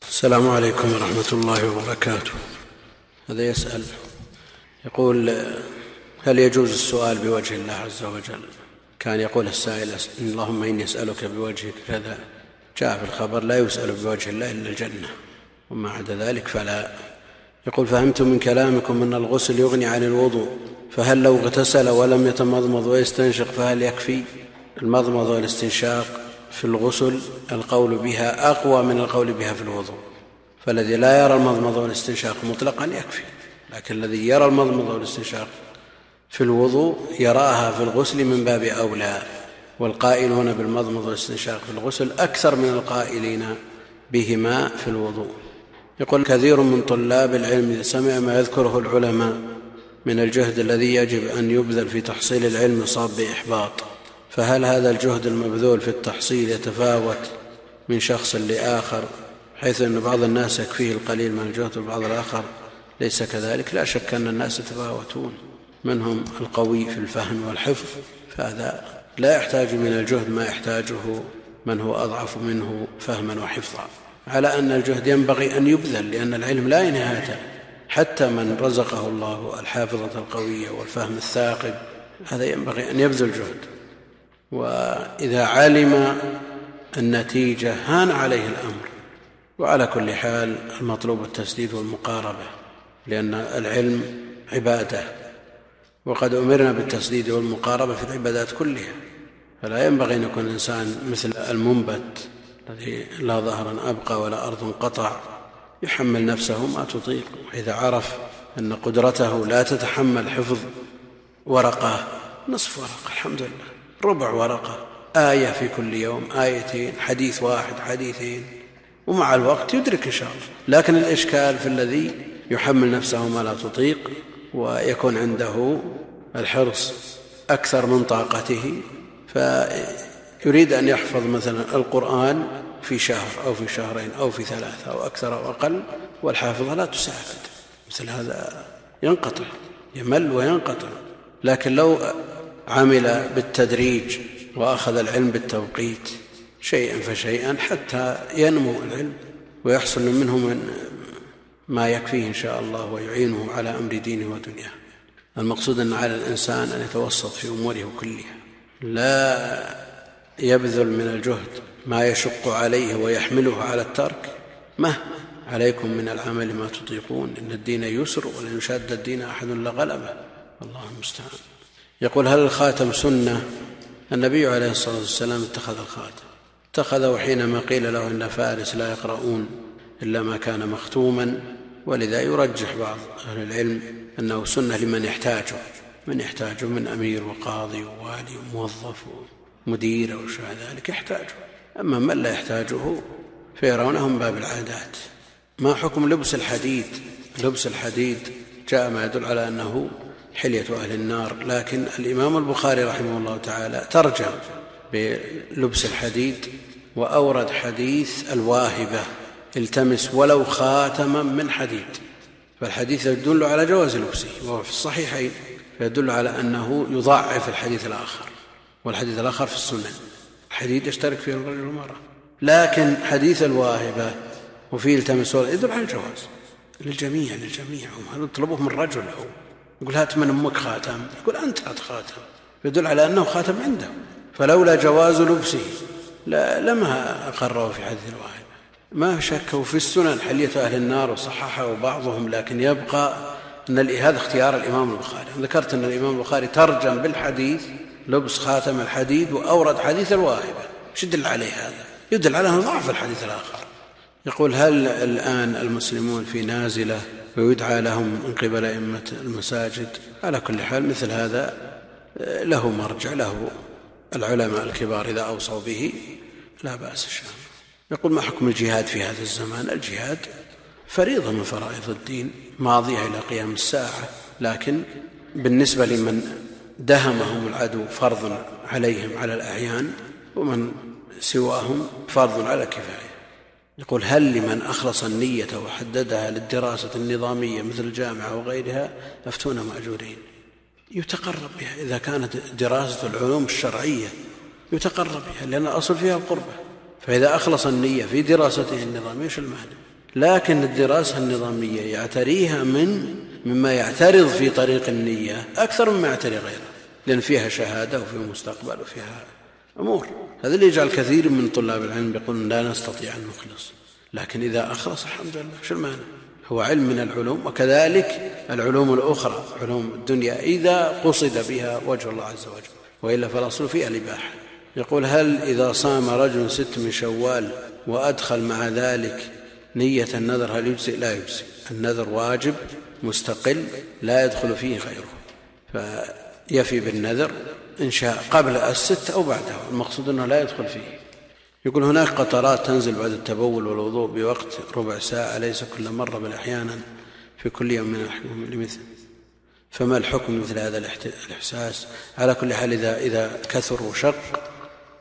السلام عليكم ورحمة الله وبركاته. هذا يسأل يقول: هل يجوز السؤال بوجه الله عز وجل؟ كان يقول السائل: اللهم إني أسألك بوجهك كذا. جاء في الخبر: لا يسأل بوجه الله إلا الجنة، وما عدا ذلك فلا. يقول: فهمت من كلامكم أن الغسل يغني عن الوضوء، فهل لو اغتسل ولم يتمضمض ويستنشق فهل يكفي؟ المضمض والاستنشاق في الغسل القول بها أقوى من القول بها في الوضوء، فالذي لا يرى المضمض والاستنشاق مطلقا يكفي، لكن الذي يرى المضمض والاستنشاق في الوضوء يراها في الغسل من باب أولى، والقائلون بالمضمض والاستنشاق في الغسل أكثر من القائلين بهما في الوضوء. يقول: كثير من طلاب العلم إذا سمع ما يذكره العلماء من الجهد الذي يجب أن يبذل في تحصيل العلم صاب بإحباط، فهل هذا الجهد المبذول في التحصيل يتفاوت من شخص لآخر، حيث أن بعض الناس يكفيه القليل من الجهد والبعض الآخر ليس كذلك؟ لا شك أن الناس يتفاوتون، منهم القوي في الفهم والحفظ، فهذا لا يحتاج من الجهد ما يحتاجه من هو أضعف منه فهما وحفظا، على أن الجهد ينبغي أن يبذل، لأن العلم لا نهاية. حتى من رزقه الله الحافظة القوية والفهم الثاقب هذا ينبغي أن يبذل جهد، وإذا علم النتيجة هان عليه الأمر. وعلى كل حال المطلوب التسديد والمقاربة، لأن العلم عبادة، وقد أمرنا بالتسديد والمقاربة في العبادات كلها، فلا ينبغي أن يكون الإنسان مثل المنبت الذي لا ظهرا أبقى ولا أرض قطع، يحمل نفسه ما تطيق. وإذا عرف أن قدرته لا تتحمل حفظ ورقة، نصف ورقة الحمد لله، ربع ورقة، آية في كل يوم، آيتين، حديث واحد، حديثين، ومع الوقت يدرك إن شاء الله. لكن الإشكال في الذي يحمل نفسه ما لا تطيق ويكون عنده الحرص أكثر من طاقته، فيريد أن يحفظ مثلا القرآن في شهر أو في شهرين أو في 3 أو أكثر أو أقل، والحافظة لا تساعد، مثل هذا ينقطع، يمل وينقطع. لكن لو عمل بالتدريج وأخذ العلم بالتوقيت شيئا فشيئا حتى ينمو العلم ويحصل منه من ما يكفيه إن شاء الله ويعينه على أمر دينه ودنياه. المقصود أن على الإنسان أن يتوسط في أموره كلها، لا يبذل من الجهد ما يشق عليه ويحمله على الترك. ما عليكم من العمل ما تطيقون، إن الدين يسر ولن يشاد الدين أحد لغلبه، الله المستعان. يقول: هل الخاتم سنة؟ النبي عليه الصلاة والسلام اتخذ الخاتم، اتخذه حينما قيل له إن فارس لا يقرؤون إلا ما كان مختوما، ولذا يرجح بعض أهل العلم أنه سنة لمن يحتاجه، من يحتاجه من أمير وقاضي ووالي وموظف ومدير أو شيء ذلك يحتاجه، أما من لا يحتاجه فيرونه من باب العادات. ما حكم لبس الحديد؟ لبس الحديد جاء ما يدل على أنه حلية أهل النار، لكن الإمام البخاري رحمه الله تعالى ترجم بلبس الحديد وأورد حديث الواهبة: التمس ولو خاتما من حديد، فالحديث يدل على جواز لبسه وهو في الصحيحين، فيدل على أنه يضعف الحديث الآخر، والحديث الآخر في السنن الحديد يشترك فيه الرجل والمرأة، لكن حديث الواهبة وفيه التمس يدل على الجواز للجميع. هل يطلبه من رجل أو يقول هات من أمك خاتم، يقول أنت هات خاتم، يدل على أنه خاتم عنده، فلولا جواز لبسه لما أقره في حديث الواهبة. ما شك في السنن حلية أهل النار وصححه بعضهم، لكن يبقى أن هذا اختيار الإمام البخاري. ذكرت أن الإمام البخاري ترجم بالحديث لبس خاتم الحديد وأورد حديث الواهبة، ايش يدل عليه هذا؟ يدل على أنه ضعف الحديث الآخر. يقول: هل الآن المسلمون في نازلة ويدعى لهم من قبل أئمة المساجد؟ على كل حال مثل هذا له مرجع، له العلماء الكبار إذا أوصوا به لا بأس شأنه. يقول: ما حكم الجهاد في هذا الزمان؟ الجهاد فريضة من فرائض الدين ماضية إلى قيام الساعة، لكن بالنسبة لمن دهمهم العدو فرض عليهم على الأعيان، ومن سواهم فرض على كفاية. يقول: هل لمن أخلص النية وحددها للدراسة النظامية مثل الجامعة وغيرها أفتون مأجورين؟ يتقرب بها إذا كانت دراسة العلوم الشرعية، يتقرب بها لأن الأصل فيها القربة، فإذا أخلص النية في دراسته النظامية ايش المانع؟ لكن الدراسة النظامية يعتريها مما يعترض في طريق النية أكثر مما يعتري غيره، لأن فيها شهادة وفيها مستقبل وفيها أمور. هذا اللي يجعل كثير من طلاب العلم يقولون لا نستطيع أن نخلص، لكن إذا أخلص الحمد لله شو المانع، هو علم من العلوم. وكذلك العلوم الأخرى علوم الدنيا إذا قصد بها وجه الله عز وجل، وإلا فالأصل فيها الإباحة. يقول هل إذا صام رجل 6 من شوال وأدخل مع ذلك نية النذر هل يجزئ؟ لا يجزئ، النذر واجب مستقل لا يدخل فيه غيره، فيفي بالنذر إن شاء قبل 6 أو بعدها، المقصود أنه لا يدخل فيه. يقول هناك قطرات تنزل بعد التبول والوضوء بوقت ربع ساعة ليس كل مرة بل أحيانا في كل يوم من لمثل، فما الحكم مثل هذا الإحساس؟ على كل حال إذا كثر وشق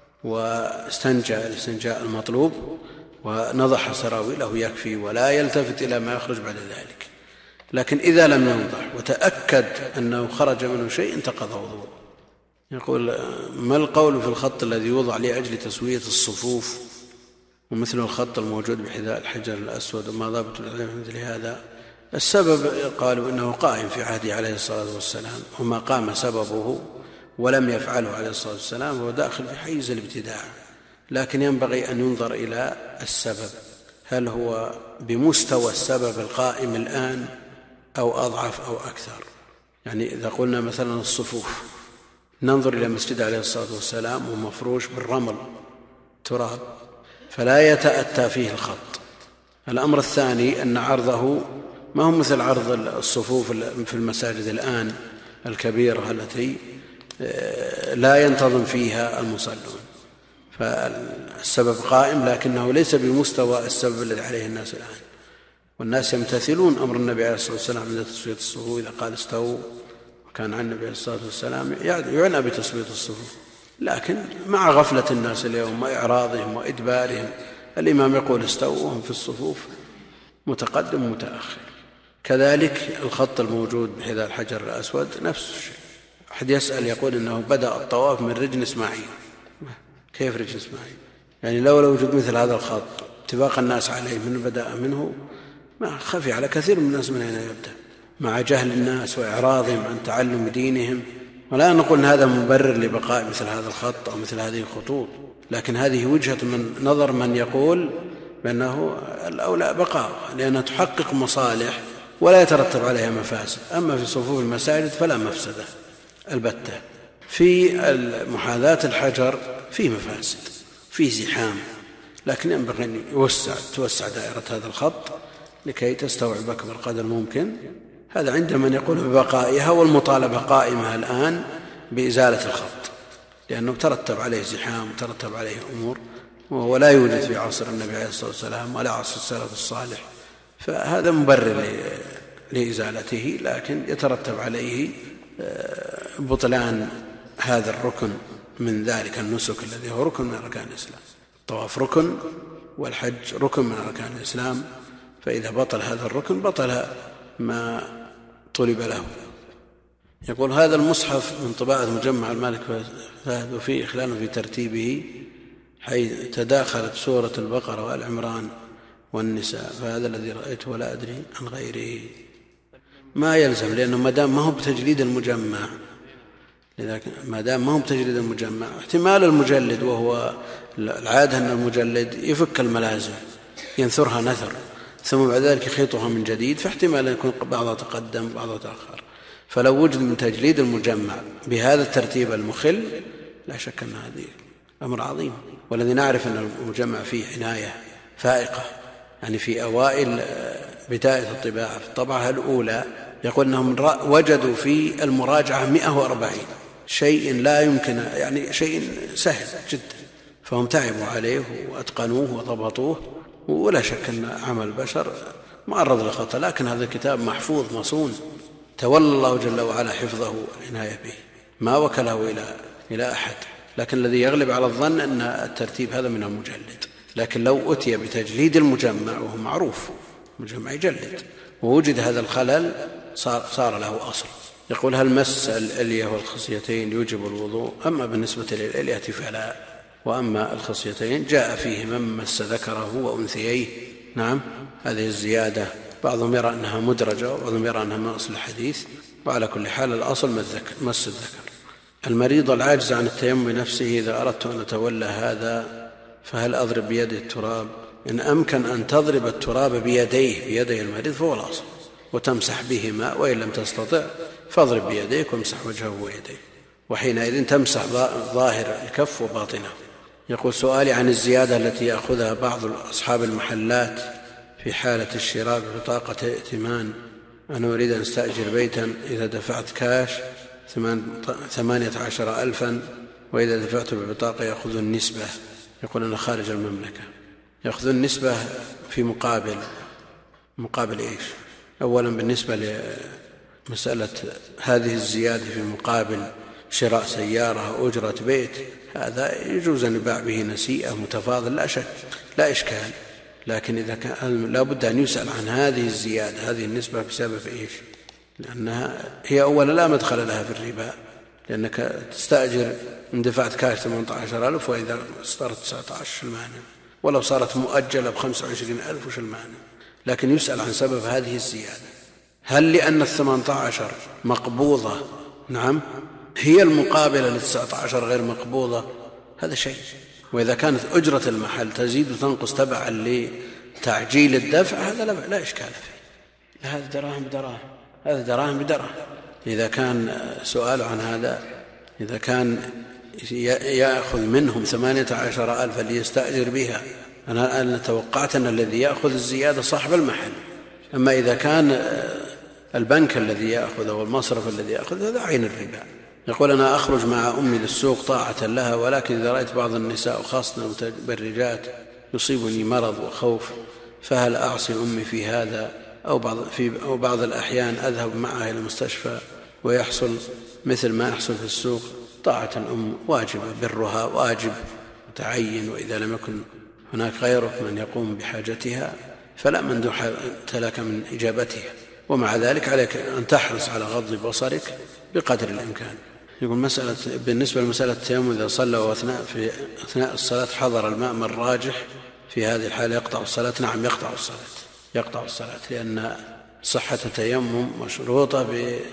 واستنجى الاستنجاء المطلوب ونضح سراويله يكفي ولا يلتفت إلى ما يخرج بعد ذلك. لكن إذا لم ينضح وتأكد أنه خرج منه شيء انتقض وضوءه. يقول ما القول في الخط الذي يوضع لأجل تسوية الصفوف ومثل الخط الموجود بحذاء الحجر الأسود، وما ضابط العلم مثل هذا؟ السبب قالوا إنه قائم في عهده عليه الصلاة والسلام، وما قام سببه ولم يفعله عليه الصلاة والسلام هو داخل في حيز الابتداع، لكن ينبغي أن ينظر إلى السبب، هل هو بمستوى السبب القائم الآن أو أضعف أو أكثر. يعني إذا قلنا مثلا الصفوف ننظر إلى مسجد عليه الصلاة والسلام ومفروش بالرمل تراب فلا يتأتى فيه الخط. الأمر الثاني أن عرضه ما هو مثل عرض الصفوف في المساجد الآن الكبيرة التي لا ينتظم فيها المصلون، فالسبب قائم لكنه ليس بمستوى السبب الذي عليه الناس الآن، والناس يمتثلون أمر النبي عليه الصلاة والسلام عند تسوية الصفوف إذا قال استووا، وكان عن النبي عليه الصلاة والسلام يعنى بتسوية الصفوف. لكن مع غفلة الناس اليوم وإعراضهم وإدبارهم الإمام يقول استووا وهم في الصفوف متقدم ومتأخر. كذلك الخط الموجود بحذاء الحجر الأسود نفس الشيء. أحد يسأل يقول إنه بدأ الطواف من رجل إسماعيل. كيف رجل إسماعيل؟ يعني لو وجد مثل هذا الخط اتفاق الناس عليه من بدأ منه ما خفي على كثير من الناس من أين يبدأ، مع جهل الناس وإعراضهم عن تعلم دينهم. ولا نقول أن هذا مبرر لبقاء مثل هذا الخط أو مثل هذه الخطوط، لكن هذه وجهة من نظر من يقول بأنه الأولى بقاء، لأنها تحقق مصالح ولا يترتب عليها مفاسد. أما في صفوف المساجد فلا مفسدة البتة. في محاذاة الحجر فيه مفاسد، فيه زحام، لكن ينبغي أن توسع دائرة هذا الخط لكي تستوعب أكبر قدر ممكن. هذا عند من يقول ببقائها، والمطالبة قائمة الآن بإزالة الخط، لأنه ترتب عليه زحام وترتب عليه أمور وهو لا يوجد في عصر النبي عليه الصلاة والسلام ولا عصر السلف الصالح، فهذا مبرر لإزالته، لكن يترتب عليه بطلان هذا الركن من ذلك النسك الذي هو ركن من أركان الإسلام. الطواف ركن والحج ركن من أركان الإسلام، فإذا بطل هذا الركن بطل ما طلب له. يقول هذا المصحف من طباعة مجمع المالك فهد وفيه إخلال في ترتيبه حيث تداخلت سورة البقرة والعمران والنساء، فهذا الذي رأيته ولا أدري عن غيره. ما يلزم، لأنه ما دام ما هو بتجليد المجمع، لذلك ما دام ما هو بتجليد المجمع احتمال المجلد، وهو العادة أن المجلد يفك الملازم ينثرها نثر ثم بعد ذلك يخيطها من جديد، فاحتمال أن يكون بعضها تقدم بعضها تأخر. فلو وجد من تجليد المجمع بهذا الترتيب المخل لا شك أن هذه أمر عظيم. والذي نعرف أن المجمع فيه عناية فائقة، يعني في أوائل بداية الطباعة في الطبعة الأولى يقول أنهم وجدوا في المراجعة 140 شيء لا يمكن، يعني شيء سهل جدا، فهم تعبوا عليه وأتقنوه وضبطوه، ولا شك أن عمل البشر معرض للخطأ، لكن هذا الكتاب محفوظ مصون، تولى الله جل وعلا حفظه والعناية به، ما وكله إلى أحد. لكن الذي يغلب على الظن أن الترتيب هذا من المجلد، لكن لو أتي بتجليد المجمع وهو معروف المجمع يجلد ووجد هذا الخلل صار له أصل. يقول هل مس الألية والخصيتين يوجب الوضوء؟ أما بالنسبة للألية فلا، وأما الخصيتين جاء فيه من مس ذكره وأنثييه نعم، هذه الزيادة بعضهم يرى أنها مدرجة وبعضهم يرى أنها من أصل الحديث، وعلى كل حال الأصل مس الذكر. المريض العاجز عن التيمم بنفسه إذا أردت أن أتولى هذا فهل أضرب بيده التراب؟ إن أمكن أن تضرب التراب بيدي المريض فهو الأصل، وتمسح بهما، وإن لم تستطع فاضرب بيديك وامسح وجهه ويديه، وحينئذ تمسح ظاهر الكف وباطنه. يقول سؤالي عن الزيادة التي يأخذها بعض أصحاب المحلات في حالة الشراء ببطاقة ائتمان. أنا أريد أن أستأجر بيتا إذا دفعت كاش 18,000 وإذا دفعت بالبطاقة يأخذ النسبة. يقول أنا خارج المملكة. يأخذ النسبة في مقابل إيش؟ أولا بالنسبة لمسألة هذه الزيادة في مقابل شراء سيارة أو أجرة بيت، هذا يجوز أن يباع به نسيئة متفاضل لا شك، لا إشكال. لكن إذا كان لا بد أن يسأل عن هذه الزيادة، هذه النسبة بسبب إيش؟ لأنها هي أولا لا مدخل لها في الربا، لأنك تستأجر إن دفعت كاش 18,000 وإذا صارت 19 المانع، ولو صارت مؤجلة ب25,000 وش المانع؟ لكن يسأل عن سبب هذه الزيادة، هل لأن 18 مقبوضة نعم هي المقابلة ل19 غير مقبوضة؟ هذا شيء. وإذا كانت أجرة المحل تزيد وتنقص تبعا لتعجيل الدفع هذا لا إشكال فيه، هذا دراهم بدراهم، هذا دراهم بدراهم. إذا كان سؤال عن هذا، إذا كان يأخذ منهم 18,000 ليستأجر بها، أنا توقعت أن الذي يأخذ الزيادة صاحب المحل. أما إذا كان البنك الذي يأخذ أو المصرف الذي يأخذ هذا عين الربا. يقول أنا أخرج مع أمي للسوق طاعة لها، ولكن إذا رأيت بعض النساء وخاصة المتبرجات يصيبني مرض وخوف، فهل أعصي أمي في هذا أو بعض الأحيان أذهب معها إلى المستشفى ويحصل مثل ما يحصل في السوق؟ طاعة الأم واجبة، برها واجب متعين، وإذا لم يكن هناك غيرك من يقوم بحاجتها فلا مندوح لك من إجابتها، ومع ذلك عليك أن تحرص على غض بصرك بقدر الإمكان. يقول بالنسبة لمسألة التيمم إذا صلى وأثناء أثناء الصلاة حضر الماء من راجح في هذه الحالة يقطع الصلاة؟ نعم يقطع الصلاة، لأن صحة التيمم مشروطة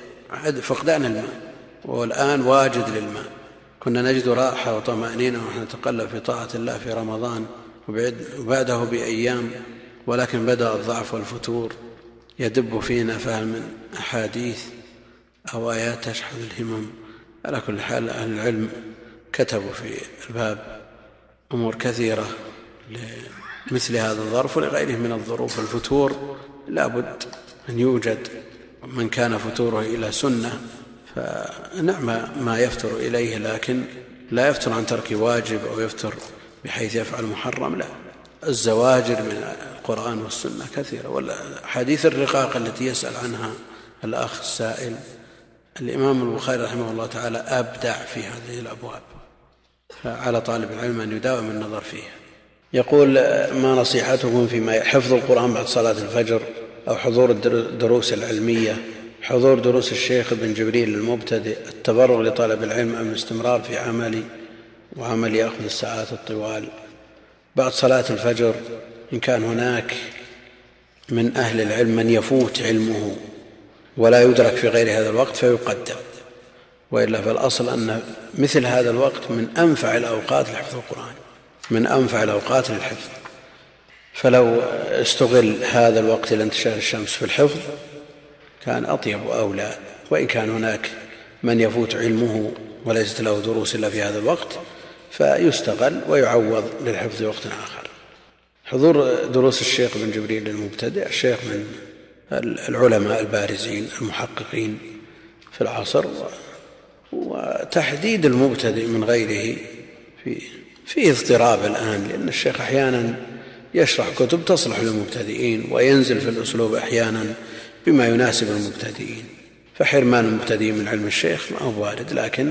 بفقدان الماء، والآن واجد للماء. كنا نجد راحة وطمأنينة ونحن نتقلب في طاعة الله في رمضان وبعده بأيام، ولكن بدأ الضعف والفتور يدب فينا، فهل من أحاديث أو آيات تشحذ الهمم؟ على كل حال أهل العلم كتبوا في الباب أمور كثيرة لمثل هذا الظرف ولغيره من الظروف. الفتور لا بد أن يوجد من كان فتوره إلى سنة فنعم ما يفتر إليه، لكن لا يفتر عن ترك واجب أو يفتر بحيث يفعل محرم، لا. الزواجر من القرآن والسنة كثيرة، والحديث الرقاق التي يسأل عنها الأخ السائل الإمام البخاري رحمه الله تعالى أبدع في هذه الأبواب، فعلى طالب العلم أن يداوم النظر فيها. يقول ما نصيحتكم فيما حفظ القرآن بعد صلاة الفجر أو حضور الدروس العلمية، حضور دروس الشيخ بن جبريل المبتدئ، التبرع لطالب العلم أم الاستمرار في عملي يأخذ الساعات الطوال بعد صلاة الفجر؟ إن كان هناك من أهل العلم من يفوت علمه ولا يدرك في غير هذا الوقت فيقدم، وإلا فالأصل أن مثل هذا الوقت من أنفع الأوقات لحفظ القرآن، من أنفع الأوقات للحفظ، فلو استغل هذا الوقت لانتشار الشمس في الحفظ كان أطيب وأولى. وإن كان هناك من يفوت علمه وليست له دروس إلا في هذا الوقت فيستغل ويعوض للحفظ وقت آخر. حضور دروس الشيخ بن جبريل المبتدئ، الشيخ من العلماء البارزين المحققين في العصر، وتحديد المبتدئ من غيره في اضطراب الآن، لأن الشيخ أحيانا يشرح كتب تصلح للمبتدئين وينزل في الأسلوب أحيانا بما يناسب المبتدئين، فحرمان المبتدئين من علم الشيخ ما هو وارد، لكن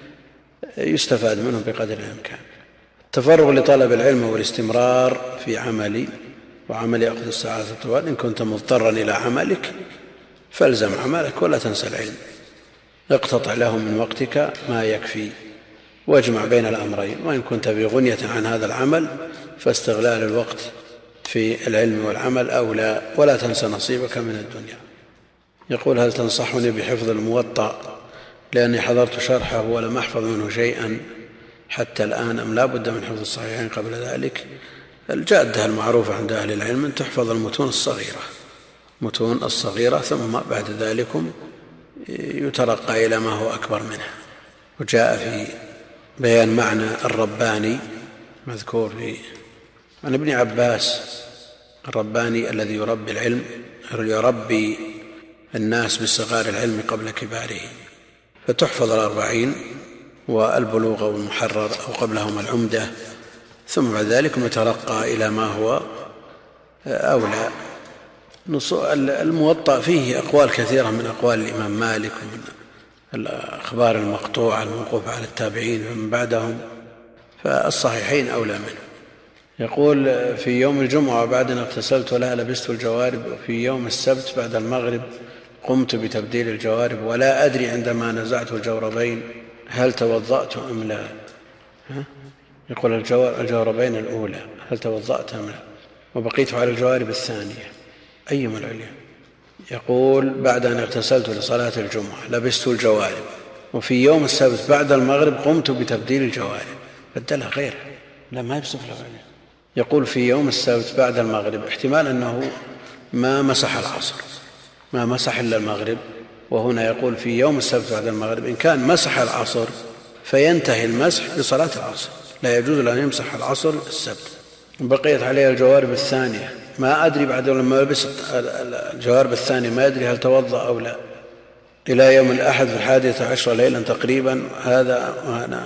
يستفاد منه بقدر الإمكان. التفرغ لطلب العلم والاستمرار في وعمل يأخذ الساعات الطوال. إن كنت مضطرا إلى عملك فالزم عملك ولا تنسى العلم، اقتطع له من وقتك ما يكفي واجمع بين الأمرين. وإن كنت بغنية عن هذا العمل فاستغلال الوقت في العلم والعمل أو لا، ولا تنس نصيبك من الدنيا. يقول: هل تنصحني بحفظ الموطأ لأني حضرت شرحه ولم أحفظ منه شيئا حتى الآن، أم لا بد من حفظ الصحيحين قبل ذلك؟ الجادة المعروفة عند أهل العلم أن تحفظ المتون الصغيرة ثم بعد ذلك يترقى إلى ما هو أكبر منها. وجاء في بيان معنى الرباني مذكور عن ابن عباس: الرباني الذي يربي العلم، يربي الناس بصغار العلم قبل كباره. فتحفظ 40 والبلوغ والمحرر أو قبلهما العمدة، ثم بعد ذلك يترقى إلى ما هو أولى. الموطأ فيه أقوال كثيرة من أقوال الإمام مالك ومن الأخبار المقطوعة الموقوفة على التابعين ومن بعدهم، فالصحيحين أولى منه. يقول: في يوم الجمعة بعد أن اغتسلت ولا لبست الجوارب، وفي يوم السبت بعد المغرب قمت بتبديل الجوارب ولا أدري عندما نزعت الجوربين هل توضأت أم لا. يقول: الجوربين الأولى هل توضأت أم لا، وبقيت على الجوارب الثانية أيما العليا. يقول: بعد أن اغتسلت لصلاة الجمعة لبست الجوارب، وفي يوم السبت بعد المغرب قمت بتبديل الجوارب. بدلها غيرها، لا ما يبصف له. يقول: في يوم السبت بعد المغرب، احتمال أنه ما مسح العصر، ما مسح إلا المغرب، وهنا يقول في يوم السبت بعد المغرب. إن كان مسح العصر فينتهي المسح بصلاة العصر، لا يجوز له أن يمسح العصر السبت. بقيت عليها الجوارب الثانية، ما أدري بعد لما لبس الجوارب الثانية ما أدري هل توضأ أو لا، إلى يوم الأحد في 11 ليلا تقريبا. هذا وأنا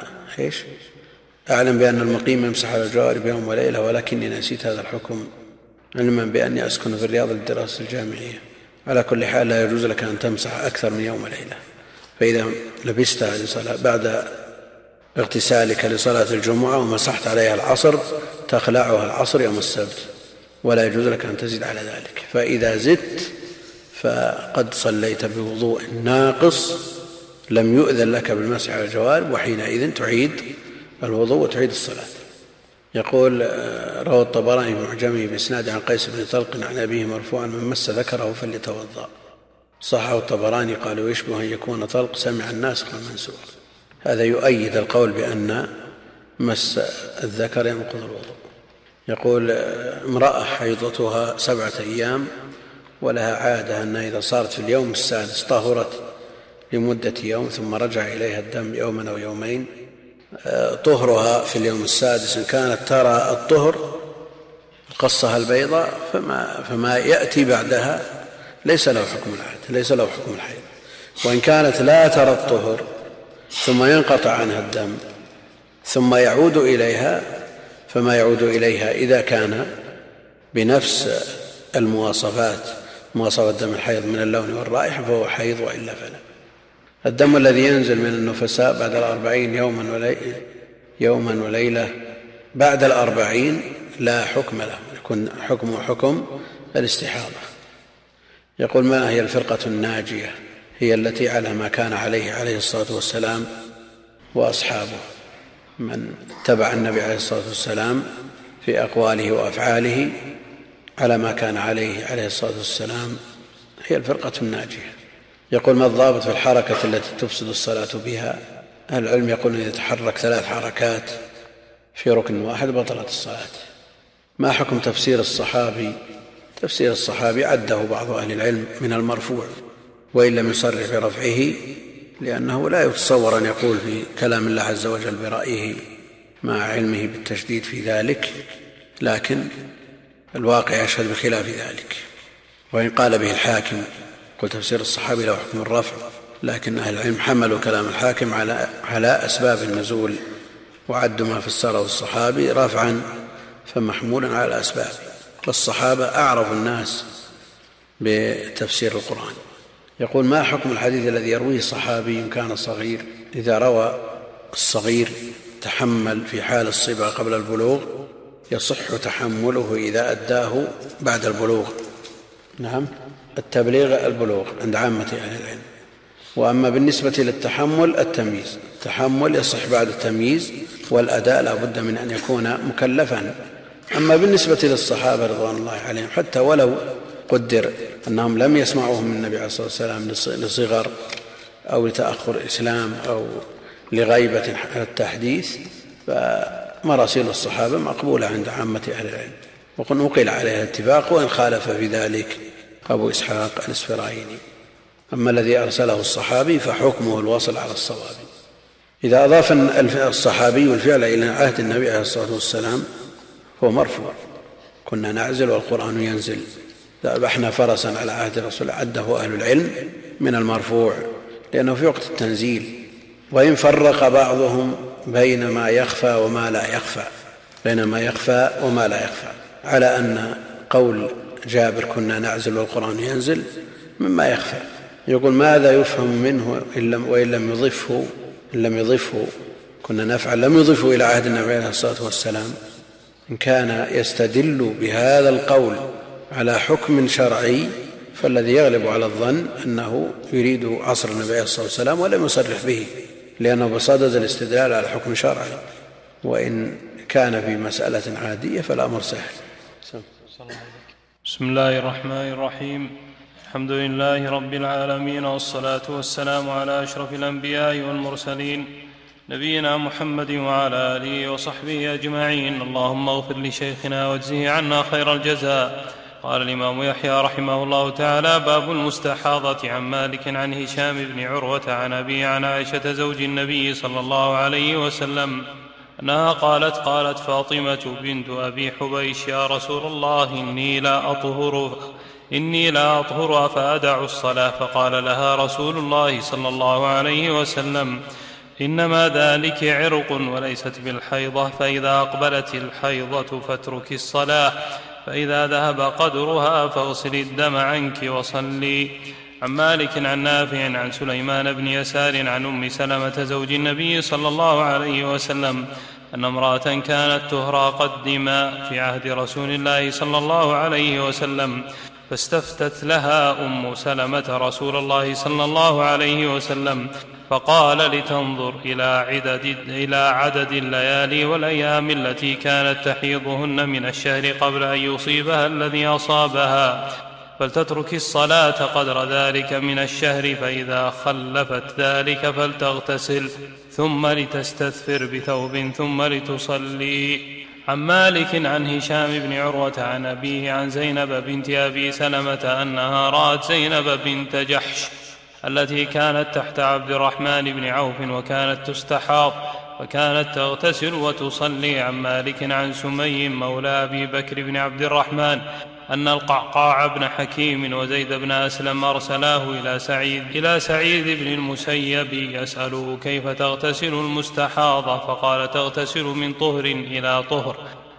أعلم بأن المقيم يمسح على الجوارب يوم وليلة، ولكني نسيت هذا الحكم علما بأني أسكن في الرياض للدراسة الجامعية. على كل حال لا يجوز لك أن تمسح أكثر من يوم وليلة. فإذا لبستها بعد اغتسالك لصلاة الجمعة ومسحت عليها العصر تخلعها العصر يوم السبت، ولا يجوز لك أن تزيد على ذلك. فإذا زدت فقد صليت بوضوء ناقص لم يؤذن لك بالمسح على الجوارب، وحينئذ تعيد الوضوء وتعيد الصلاة. يقول: روى الطبراني بمعجمه بإسناد عن قيس بن طلق عن أبيه مرفوعا: من مس ذكره فليتوضأ. صححه الطبراني قالوا: يشبه أن يكون طلق سمع الناسخ والمنسوخ. هذا يؤيد القول بأن مس الذكر ينقض الوضوء. يقول: امرأة حيضتها 7 أيام ولها عادة أنها إذا صارت في اليوم السادس طهرت لمدة يوم ثم رجع إليها الدم يوما أو يومين، طهرها في اليوم السادس إن كانت ترى الطهر القصة البيضاء فما يأتي بعدها ليس له حكم العادة، ليس له حكم الحيض. وإن كانت لا ترى الطهر ثم ينقطع عنها الدم ثم يعود إليها، فما يعود إليها إذا كان بنفس المواصفات، مواصفة دم الحيض من اللون والرائحة فهو حيض، وإلا فلا. الدم الذي ينزل من النفساء بعد 40 يوما وليلة بعد 40 لا حكم له، يكون حكمه حكم الاستحاضة. يقول: ما هي الفرقة الناجية؟ هي التي على ما كان عليه الصلاة والسلام وأصحابه، من اتبع النبي عليه الصلاة والسلام في أقواله وأفعاله على ما كان عليه الصلاة والسلام، هي الفرقة الناجية. يقول: ما الضابط في الحركة التي تفسد الصلاة بها؟ أهل العلم يقولون إذا تحرك 3 حركات في ركن واحد بطلت الصلاة. ما حكم تفسير الصحابي؟ تفسير الصحابي عده بعض أهل العلم من المرفوع، وإن لم يصرح برفعه، لأنه لا يتصور أن يقول في كلام الله عز وجل برأيه مع علمه بالتشديد في ذلك، لكن الواقع يشهد بخلاف ذلك. وإن قال به الحاكم قل تفسير الصحابي له حكم الرفع، لكن أهل العلم حملوا كلام الحاكم على أسباب النزول، وعدوا ما فسره الصحابي رفعا فمحمولا على الأسباب، والصحابة أعرف الناس بتفسير القرآن. يقول: ما حكم الحديث الذي يرويه صحابي كان صغير إذا روى الصغير تحمل في حال الصبا قبل البلوغ يصح تحمله إذا أداه بعد البلوغ؟ نعم، التبليغ البلوغ عند عامة أهل العلم. وأما بالنسبة للتحمل التمييز، التحمل يصح بعد التمييز، والأداء لا بد من أن يكون مكلفا أما بالنسبة للصحابة رضوان الله عليهم حتى ولو قدر أنهم لم يسمعوه من النبي عليه الصلاة والسلام لصغر أو لتأخر الإسلام أو لغيبة على التحديث، فمراسيل الصحابة مقبولة عند عامة أهل العلم، وقد نقل عليها اتفاق، وإن خالف في ذلك أبو إسحاق الإسفرايني. أما الذي أرسله الصحابي فحكمه الوصل على الصواب. إذا أضاف الصحابي الفعل إلى عهد النبي عليه الصلاة والسلام هو مرفوع، كنا نعزل والقرآن ينزل. ذبحنا فرسا على عهد الرسول عده أهل العلم من المرفوع، لأنه في وقت التنزيل. وإن فرق بعضهم بين ما يخفى وما لا يخفى، على أن قول جابر كنا نعزل والقرآن ينزل مما يخفى. يقول ماذا يفهم منه وإن لم يضفه كنا نفعل، لم يضفه إلى عهد النبي عليه الصلاة والسلام. إن كان يستدل بهذا القول على حكم شرعي فالذي يغلب على الظن أنه يريد عصر النبي عليه الصلاة والسلام ولم يصرح به، لأنه بصدد الاستدلال على حكم شرعي. وإن كان في مسألة عادية فالأمر سهل. بسم الله الرحمن الرحيم. الحمد لله رب العالمين، والصلاة والسلام على أشرف الأنبياء والمرسلين نبينا محمد وعلى آله وصحبه أجمعين. اللهم اغفر لشيخنا واجزه عنا خير الجزاء. قال الإمام يحيى رحمه الله تعالى: باب المستحاضة. عن مالك عن هشام بن عروة عن أبيه عن عائشة زوج النبي صلى الله عليه وسلم أنها قالت فاطمة بنت أبي حبيش: يا رسول الله إني لا أطهر أفأدع الصلاة؟ فقال لها رسول الله صلى الله عليه وسلم: إنما ذلك عرق وليست بالحيضة، فإذا أقبلت الحيضة فاترك الصلاة، فإذا ذهب قدرها فاغسلي الدم عنك وصلي. عن مالك عن نافع عن سليمان بن يسار عن أم سلمة زوج النبي صلى الله عليه وسلم أن امرأة كانت تهرى الدماء في عهد رسول الله صلى الله عليه وسلم، فاستفتت لها أم سلمة رسول الله صلى الله عليه وسلم فقال لتنظر إلى عدد الليالي والأيام التي كانت تحيضهن من الشهر قبل أن يصيبها الذي أصابها، فلتترك الصلاة قدر ذلك من الشهر، فإذا خلفت ذلك فلتغتسل ثم لتستثفر بثوب ثم لتصلي. عن مالك عن هشام بن عروة عن أبيه عن زينب بنت أبي سلمة أنها رأت زينب بنت جحش التي كانت تحت عبد الرحمن بن عوف وكانت تستحاض فكانت تغتسل وتصلي. عن مالك عن سمي مولى أبي بكر بن عبد الرحمن أن القعقاع بن حكيم وزيد بن أسلم أرسلاه إلى سعيد بن المسيب يسأله كيف تغتسل المستحاضة، فقال: تغتسل من طهر إلى طهر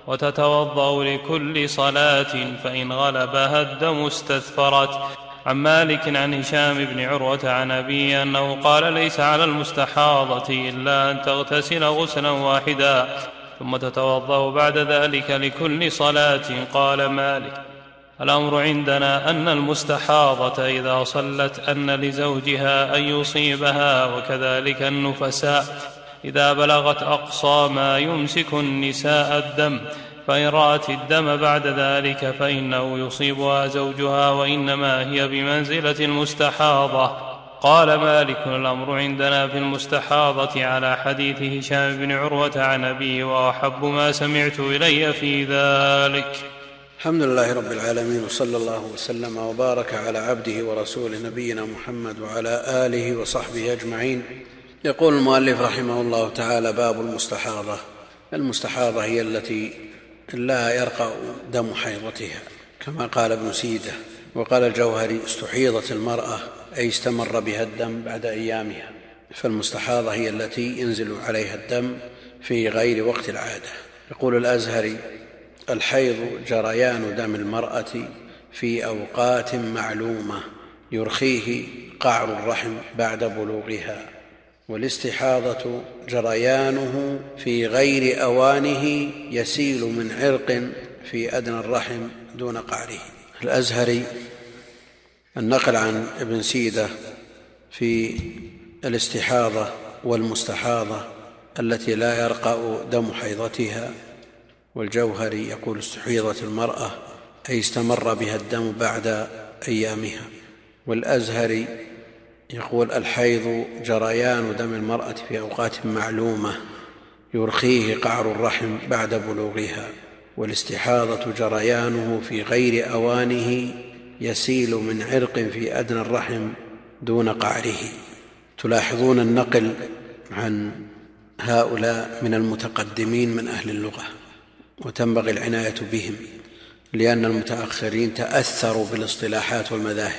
وتتوضأ لكل صلاة، فإن غلبها الدم استثفرت. عن مالك عن هشام بن عروة عن أبيه أنه قال: ليس على المستحاضة إلا أن تغتسل غسلا واحدا ثم تتوضأ بعد ذلك لكل صلاة. قال مالك: الأمر عندنا أن المستحاضة إذا صلت أن لزوجها أن يصيبها، وكذلك النفساء إذا بلغت أقصى ما يمسك النساء الدم، فإن رأت الدم بعد ذلك فإنه يصيبها زوجها، وإنما هي بمنزلة المستحاضة. قال مالك: الأمر عندنا في المستحاضة على حديث هشام بن عروة عن أبيه، وأحب ما سمعت إلي في ذلك. الحمد لله رب العالمين، وصلى الله وسلم وبارك على عبده ورسوله نبينا محمد وعلى آله وصحبه أجمعين. يقول المؤلف رحمه الله تعالى: باب المستحاضة. المستحاضة هي التي لا يرقى دم حيضتها، كما قال ابن سيدة. وقال الجوهري: استحيضت المرأة أي استمر بها الدم بعد أيامها. فالمستحاضة هي التي ينزل عليها الدم في غير وقت العادة. يقول الأزهري: الحيض جريان دم المرأة في أوقات معلومة يرخيه قعر الرحم بعد بلوغها، والاستحاضة جريانه في غير أوانه يسيل من عرق في أدنى الرحم دون قعره. الأزهري النقل عن ابن سيدة في الاستحاضة والمستحاضة التي لا يرقى دم حيضتها، والجوهري يقول استحيضت المرأة أي استمر بها الدم بعد أيامها. والأزهري يقول الحيض جريان دم المرأة في أوقات معلومة يرخيه قعر الرحم بعد بلوغها، والاستحاضة جريانه في غير أوانه يسيل من عرق في أدنى الرحم دون قعره. تلاحظون النقل عن هؤلاء من المتقدمين من أهل اللغة، وتنبغي العناية بهم، لأن المتأخرين تأثروا بالاصطلاحات والمذاهب.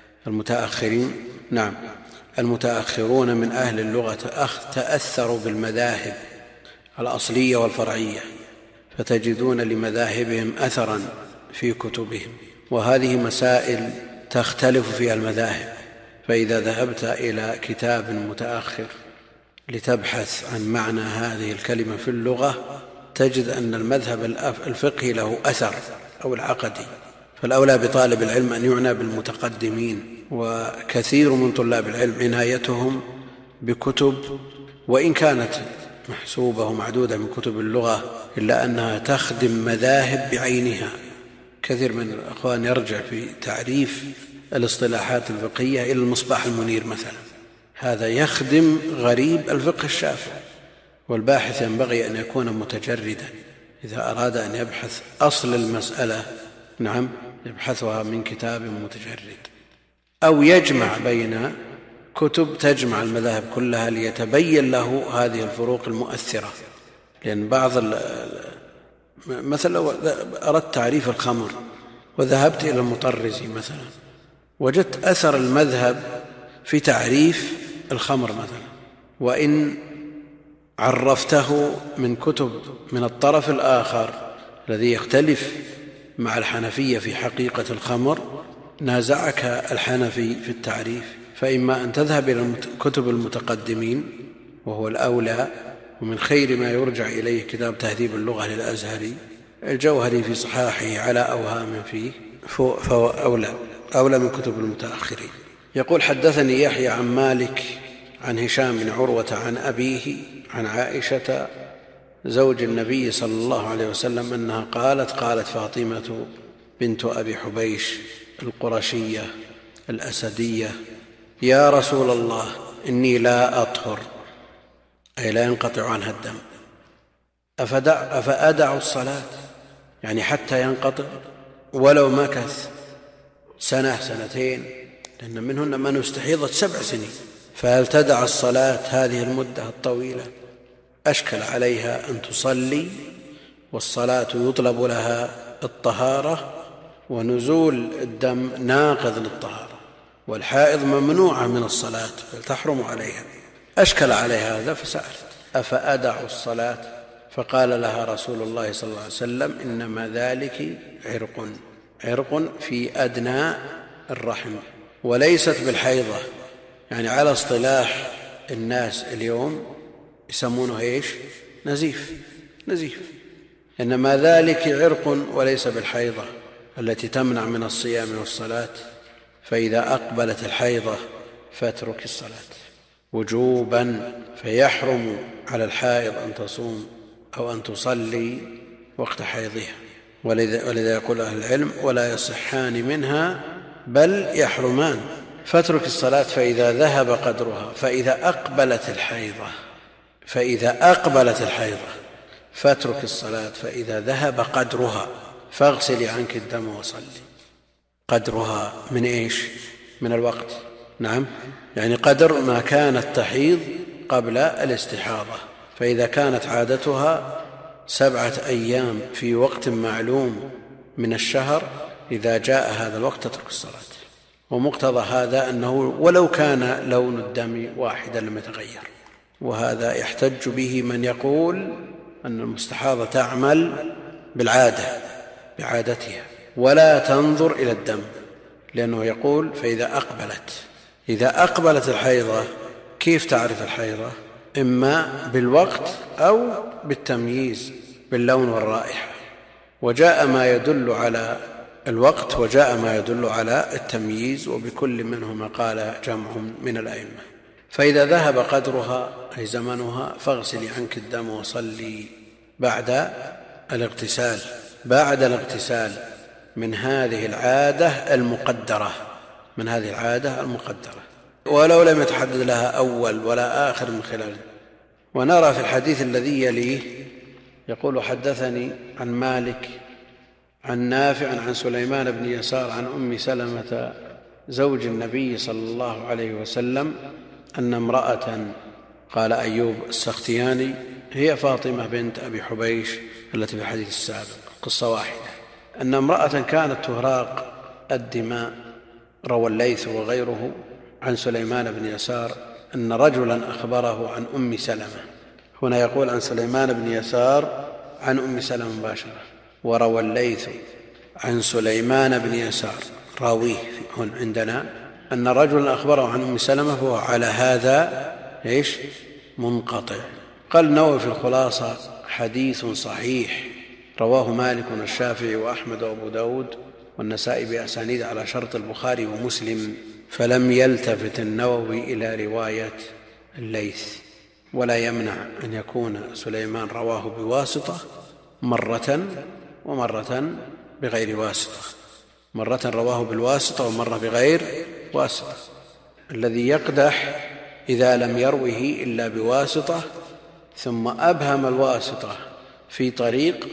المتأخرون من أهل اللغة تأثروا بالمذاهب الأصلية والفرعية، فتجدون لمذاهبهم أثرا في كتبهم، وهذه مسائل تختلف فيها المذاهب. فإذا ذهبت إلى كتاب متأخر لتبحث عن معنى هذه الكلمة في اللغة تجد أن المذهب الفقهي له أثر أو العقدي، فالأولى بطالب العلم أن يعنى بالمتقدمين. وكثير من طلاب العلم عنايتهم بكتب وإن كانت محسوبة ومعدودة من كتب اللغة إلا أنها تخدم مذاهب بعينها. كثير من الأخوان يرجع في تعريف الاصطلاحات الفقهية إلى المصباح المنير مثلا، هذا يخدم غريب الفقه الشافعي. والباحث ينبغي أن يكون متجردا إذا أراد أن يبحث أصل المسألة، يبحثها من كتاب متجرد، أو يجمع بين كتب تجمع المذاهب كلها ليتبين له هذه الفروق المؤثرة. لأن بعض مثلا لو أردت تعريف الخمر وذهبت إلى المطرزي مثلا وجدت أثر المذهب في تعريف الخمر مثلا، وإن عرفته من كتب من الطرف الآخر الذي يختلف مع الحنفية في حقيقة الخمر نازعك الحنفي في التعريف. فإما أن تذهب إلى كتب المتقدمين وهو الأولى، ومن خير ما يرجع إليه كتاب تهذيب اللغة للأزهري، الجوهري في صحاحه على أوهام فيه، فهو أولى من كتب المتأخرين. يقول حدثني يحيى عن مالك عن هشام بن عروة عن أبيه عن عائشة زوج النبي صلى الله عليه وسلم أنها قالت فاطمة بنت أبي حبيش القرشية الأسدية: يا رسول الله إني لا أطهر، أي لا ينقطع عنها الدم، أفأدع الصلاة، يعني حتى ينقطع ولو مكث سنة سنتين، لأن منهن من استحيضت 7 سنين، فهل تدع الصلاة هذه المدة الطويلة؟ أشكل عليها أن تصلي والصلاة يطلب لها الطهارة، ونزول الدم ناقض للطهارة، والحائض ممنوعة من الصلاة فتحرم عليها. أشكل عليها هذا فسألت: أفأدع الصلاة؟ فقال لها رسول الله صلى الله عليه وسلم: إنما ذلك عرق في أدنى الرحم وليست بالحيضة. يعني على اصطلاح الناس اليوم يسمونه ايش؟ نزيف. إنما ذلك عرق وليس بالحيضة التي تمنع من الصيام والصلاة. فإذا أقبلت الحيضة فاترك الصلاة وجوبا، فيحرم على الحائض أن تصوم أو أن تصلي وقت حيضها. ولذا يقول أهل العلم: ولا يصحان منها بل يحرمان. فاترك الصلاة فإذا ذهب قدرها، فإذا أقبلت الحيضة فاترك الصلاة فإذا ذهب قدرها فاغسلي عنك الدم وصلي. قدرها من إيش؟ من الوقت. يعني قدر ما كانت تحيض قبل الاستحاضة. فإذا كانت عادتها 7 أيام في وقت معلوم من الشهر، إذا جاء هذا الوقت تترك الصلاة. ومقتضى هذا أنه ولو كان لون الدم واحدا لم يتغير. وهذا يحتج به من يقول أن المستحاضة تعمل بعادتها ولا تنظر إلى الدم، لأنه يقول: إذا أقبلت الحيضة. كيف تعرف الحيضة؟ إما بالوقت أو بالتمييز باللون والرائحة، وجاء ما يدل على الوقت وجاء ما يدل على التمييز، وبكل منهما قال جمع من الأئمة. فإذا ذهب قدرها أي زمنها فاغسلي عنك الدم وصلي بعد الاغتسال بعد الاغتسال من هذه العادة المقدرة، من هذه العادة المقدرة، ولو لم يتحدد لها أول ولا آخر من خلاله. ونرى في الحديث الذي يليه يقول: حدثني عن مالك عن نافع عن سليمان بن يسار عن أم سلمة زوج النبي صلى الله عليه وسلم أن امرأة، قال أيوب السختياني، هي فاطمة بنت أبي حبيش التي في الحديث السابق، قصة واحدة، أن امرأة كانت تهراق الدماء. روى الليث وغيره عن سليمان بن يسار أن رجلا أخبره عن أم سلمة. هنا يقول عن سليمان بن يسار عن أم سلمة مباشرة. وروى الليث عن سليمان بن يسار، راويه هنا عندنا أن رجلا أخبره عن أم سلمة، فهو على هذا إيش؟ منقطع. قال النووي في الخلاصة: حديث صحيح رواه مالك والشافعي وأحمد وأبو داود والنسائي بأسانيد على شرط البخاري ومسلم. فلم يلتفت النووي إلى رواية الليث، ولا يمنع أن يكون سليمان رواه بواسطة مرة ومرة بغير واسطة، مرة رواه بالواسطة ومرة بغير واسطة. الذي يقدح إذا لم يروه إلا بواسطة ثم أبهم الواسطة في طريق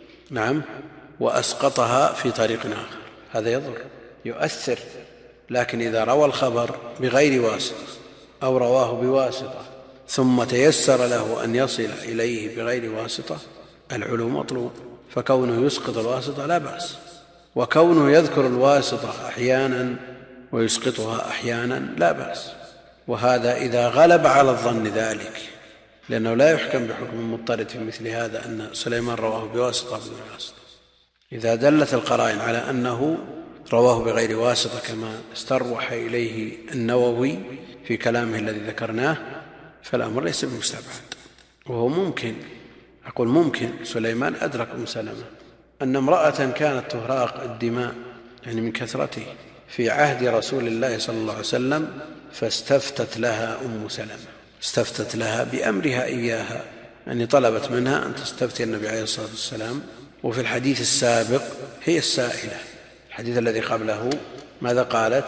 وأسقطها في طريق آخر، هذا يضر يؤثر. لكن إذا روى الخبر بغير واسطة أو رواه بواسطة ثم تيسر له أن يصل إليه بغير واسطة، العلو مطلوب، فكونه يسقط الواسطة لا بأس، وكونه يذكر الواسطة أحيانا ويسقطها أحيانا لا بأس. وهذا إذا غلب على الظن ذلك، لأنه لا يحكم بحكم مضطرد في مثل هذا أن سليمان رواه بواسطة بدون واسطة. إذا دلت القرائن على أنه رواه بغير واسطة كما استروح إليه النووي في كلامه الذي ذكرناه، فالأمر ليس بمستبعد. وهو ممكن، أقول ممكن، سليمان أدرك أم سلمة أن امرأة كانت تهراق الدماء يعني من كثرته في عهد رسول الله صلى الله عليه وسلم، فاستفتت لها أم سلمة، استفتت لها بأمرها إياها، يعني طلبت منها أن تستفتي النبي عليه الصلاة والسلام. وفي الحديث السابق هي السائلة، الحديث الذي قبله ماذا قالت؟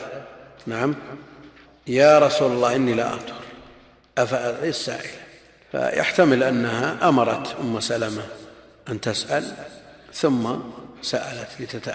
يا رسول الله إني لا أطهر، أفأطهر؟ السائلة. فيحتمل أنها أمرت أم سلمة أن تسأل ثم سألت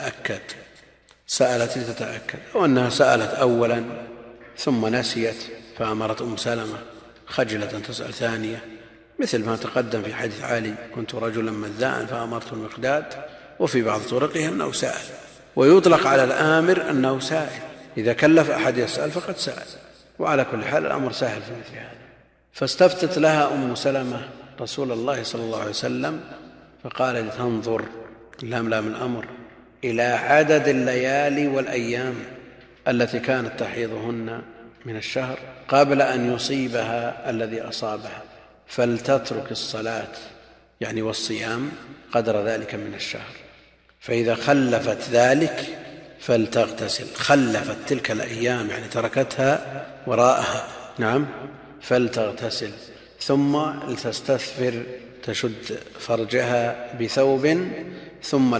لتتأكد، أو أنها سألت أولا ثم نسيت فأمرت أم سلمة خجلت أن تسأل ثانية، مثل ما تقدم في حديث علي: كنت رجلا مذاء فأمرت المقداد. وفي بعض طرقه أنه سأل، ويطلق على الآمر أنه سائل، إذا كلف أحد يسأل فقد سأل. وعلى كل حال الأمر سهل في مثل هذا. فاستفتت لها أم سلمة رسول الله صلى الله عليه وسلم فقال لتنظر، لام الأمر، إلى عدد الليالي والأيام التي كانت تحيضهن من الشهر قبل أن يصيبها الذي أصابها، فلتترك الصلاة يعني والصيام قدر ذلك من الشهر، فإذا خلفت ذلك فلتغتسل. خلفت تلك الأيام يعني تركتها وراءها، فلتغتسل، ثم لتستثفر تشد فرجها بثوب، ثم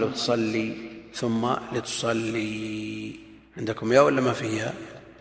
لتصلي. عندكم يا ولا ما فيها؟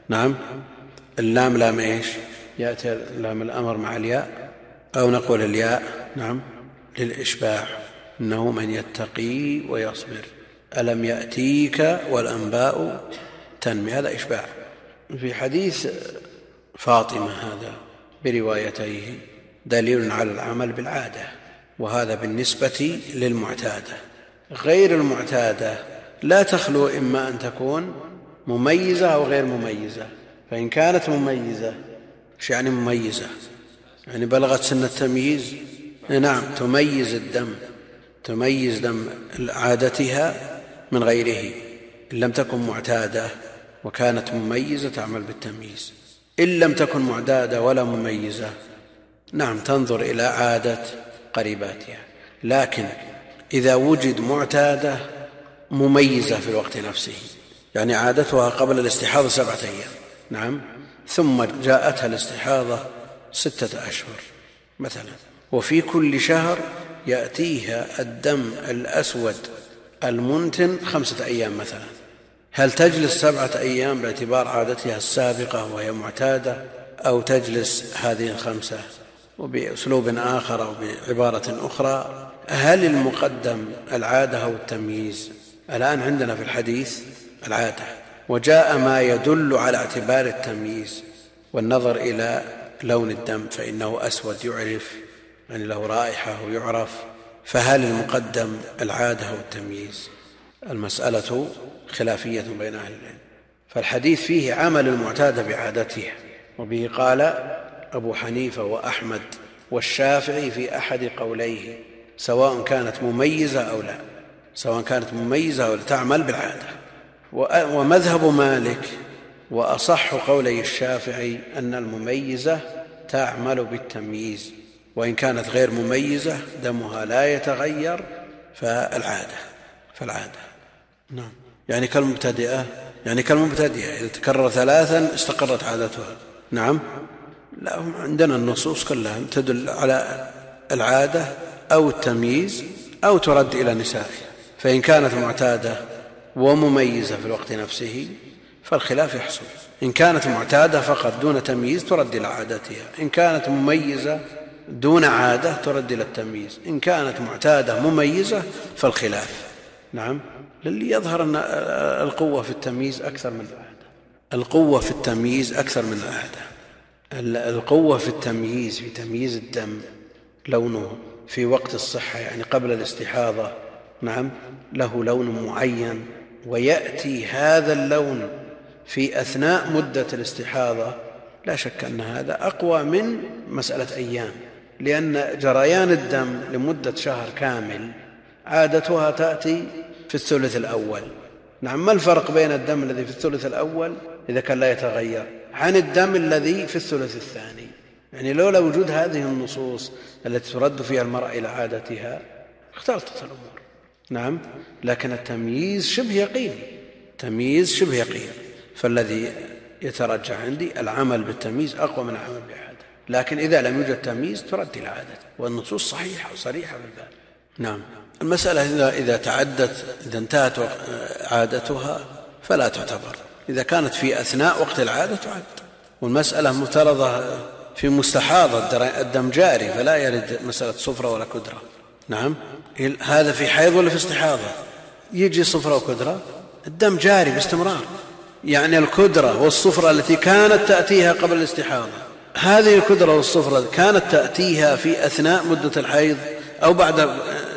اللام لام ايش؟ يأتي لام الأمر مع الياء، أو نقول الياء للإشباع، إنه من يتقي ويصبر. ألم يأتيك والأنباء تنمي، هذا إشباع. في حديث فاطمة هذا بروايتيه دليل على العمل بالعادة، وهذا بالنسبة للمعتادة. غير المعتادة لا تخلو إما أن تكون مميزة أو غير مميزة. فإن كانت مميزة، ايش يعني مميزة؟ يعني بلغت سن التمييز، تميز الدم، تميز دم عادتها من غيره. إن لم تكن معتادة وكانت مميزة تعمل بالتمييز. إن لم تكن معتادة ولا مميزة تنظر إلى عادة قريباتها. لكن إذا وجد معتادة مميزة في الوقت نفسه، يعني عادتها قبل الاستحاضة 7 أيام، ثم جاءتها الاستحاضة 6 أشهر مثلا، وفي كل شهر يأتيها الدم الأسود المنتن 5 أيام مثلا، هل تجلس 7 أيام باعتبار عادتها السابقة وهي معتادة، أو تجلس هذه 5؟ وبأسلوب آخر أو بعبارة أخرى، هل المقدم العادة أو التمييز؟ الآن عندنا في الحديث العادة، وجاء ما يدل على اعتبار التمييز والنظر إلى لون الدم فإنه أسود يعرف، يعني له رائحة ويعرف، فهل المقدم العادة أو التمييز؟ المسألة خلافية بين أهل العلم، فالحديث فيه عمل المعتادة بعادتها، وبه قال أبو حنيفة وأحمد والشافعي في أحد قوليه، سواء كانت مميزة أو لا، سواء كانت مميزة أو لا تعمل بالعادة. ومذهب مالك وأصح قولي الشافعي أن المميزة تعمل بالتمييز، وإن كانت غير مميزة دمها لا يتغير فالعادة. نعم، يعني كالمبتدئة إذا تكرر 3 استقرت عادتها. نعم، لا، عندنا النصوص كلها تدل على العادة أو التمييز أو ترد إلى نسائه، فإن كانت معتادة ومميزة في الوقت نفسه فالخلاف يحصل. إن كانت معتادة فقط دون تمييز ترد إلى عادتها، إن كانت مميزة دون عادة ترد إلى التمييز، إن كانت معتادة مميزة فالخلاف. نعم، للي يظهر أن القوة في التمييز أكثر من العادة، القوة في التمييز أكثر من العادة. القوة في التمييز، في تمييز الدم لونه في وقت الصحة، يعني قبل الاستحاضة، نعم، له لون معين، ويأتي هذا اللون في أثناء مدة الاستحاضة، لا شك أن هذا أقوى من مسألة أيام، لأن جريان الدم لمدة شهر كامل عادتها تأتي في الثلث الأول. نعم، ما الفرق بين الدم الذي في الثلث الأول إذا كان لا يتغير عن الدم الذي في الثلث الثاني؟ يعني لولا وجود هذه النصوص التي ترد فيها المرأة إلى عادتها اختلطت الأمور. نعم، لكن التمييز شبه يقين، فالذي يترجح عندي العمل بالتمييز أقوى من العمل بالعادة، لكن إذا لم يوجد تمييز ترد إلى عادته، والنصوص صحيحة وصريحة بالباب. نعم، المسألة إذا تعدت، إذا انتهت عادتها فلا تعتبر، إذا كانت في أثناء وقت العادة تعد، والمسألة مفترضة في مستحاضة الدم جاري، فلا يرد مسألة صفرة ولا كدرة. نعم، هذا في حيض ولا في استحاضة؟ يجي صفرة وكدرة، الدم جاري باستمرار، يعني الكدرة والصفرة التي كانت تأتيها قبل الاستحاضة، هذه الكدرة والصفرة كانت تأتيها في أثناء مدة الحيض أو بعد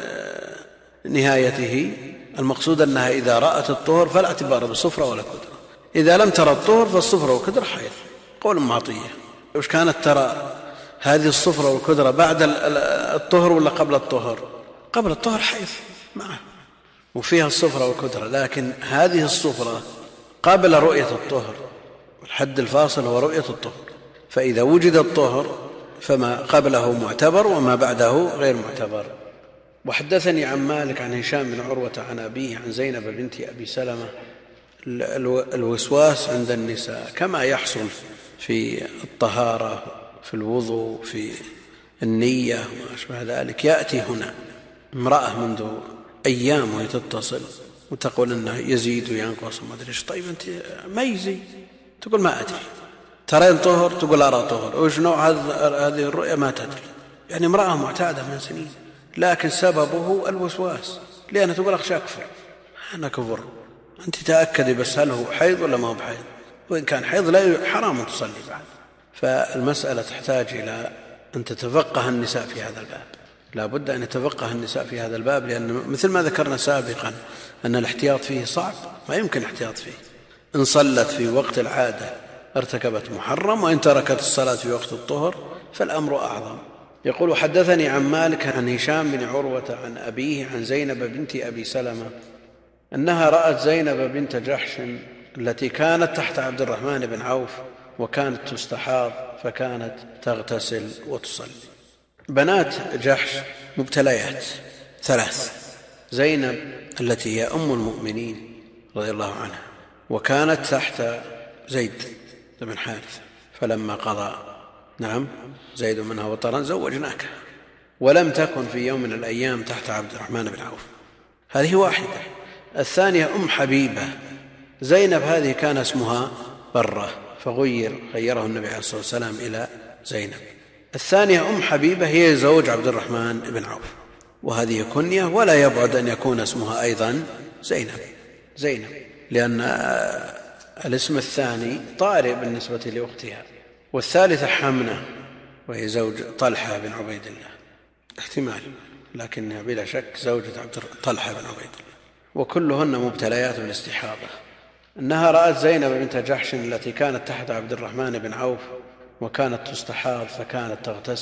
نهايته، المقصود أنها إذا رأت الطهر فلا اعتبار بصفرة ولا كدرة، إذا لم ترى الطهر فالصفرة والكدرة حيض. قول معطية، وش كانت ترى هذه الصفرة والكدرة بعد الطهر ولا قبل الطهر؟ قبل الطهر حيض معه وفيها الصفرة والكدرة، لكن هذه الصفرة قبل رؤية الطهر، الحد الفاصل هو رؤية الطهر، فإذا وجد الطهر فما قبله معتبر وما بعده غير معتبر. وحدثني عن مالك عن هشام بن عروة عن أبيه عن زينب بنت أبي سلمة الوسواس عند النساء كما يحصل في الطهارة، في الوضوء، في النية وما أشبه ذلك، يأتي هنا امرأة منذ أيام وهي تتصل وتقول أنه يزيد وينقص وما أدري إيش. طيب أنت ميزي، تقول ما أدري. ترين طهر، تقول أرى طهر. وش نوع هذه الرؤية؟ ما تدري. يعني امرأة معتادة من سنين، لكن سببه الوسواس، لأنها تقول أخشى أكفر. أنا كفر، أنت تأكدي بس هل هو حيض ولا ما هو بحيض، وإن كان حيض لا حرام تصلي بعد. فالمسألة تحتاج إلى أن تتفقه النساء في هذا الباب، لا بد أن يتفقه النساء في هذا الباب، لأن مثل ما ذكرنا سابقا أن الاحتياط فيه صعب، ما يمكن الاحتياط فيه. إن صلت في وقت العادة ارتكبت محرم، وإن تركت الصلاة في وقت الطهر فالأمر أعظم. يقول حدثني عن مالك عن هشام بن عروة عن أبيه عن زينب بنت أبي سلمة أنها رأت زينب بنت جحش التي كانت تحت عبد الرحمن بن عوف، وكانت تستحاض فكانت تغتسل وتصلي. بنات جحش مبتليات 3، زينب التي هي أم المؤمنين رضي الله عنها، وكانت تحت زيد بن حارثة، فلما قضى زيد منها وطرا زوجناك، ولم تكن في يوم من الأيام تحت عبد الرحمن بن عوف. هذه واحدة. الثانية أم حبيبة. زينب هذه كان اسمها برة فغيره النبي عليه الصلاة والسلام إلى زينب. الثانية أم حبيبة هي زوج عبد الرحمن بن عوف، وهذه كنية، ولا يبعد أن يكون اسمها أيضا زينب، لأن الاسم الثاني طارئ بالنسبة لأختها. والثالثة حمنة وهي زوج طلحة بن عبيد الله، احتمال، لكنها بلا شك زوجة طلحة بن عبيد الله. وكلهن مبتليات بالاستحاضة. إنها رأت زينب بنت جحش التي كانت تحت عبد الرحمن بن عوف وكانت تستحاض، فكانت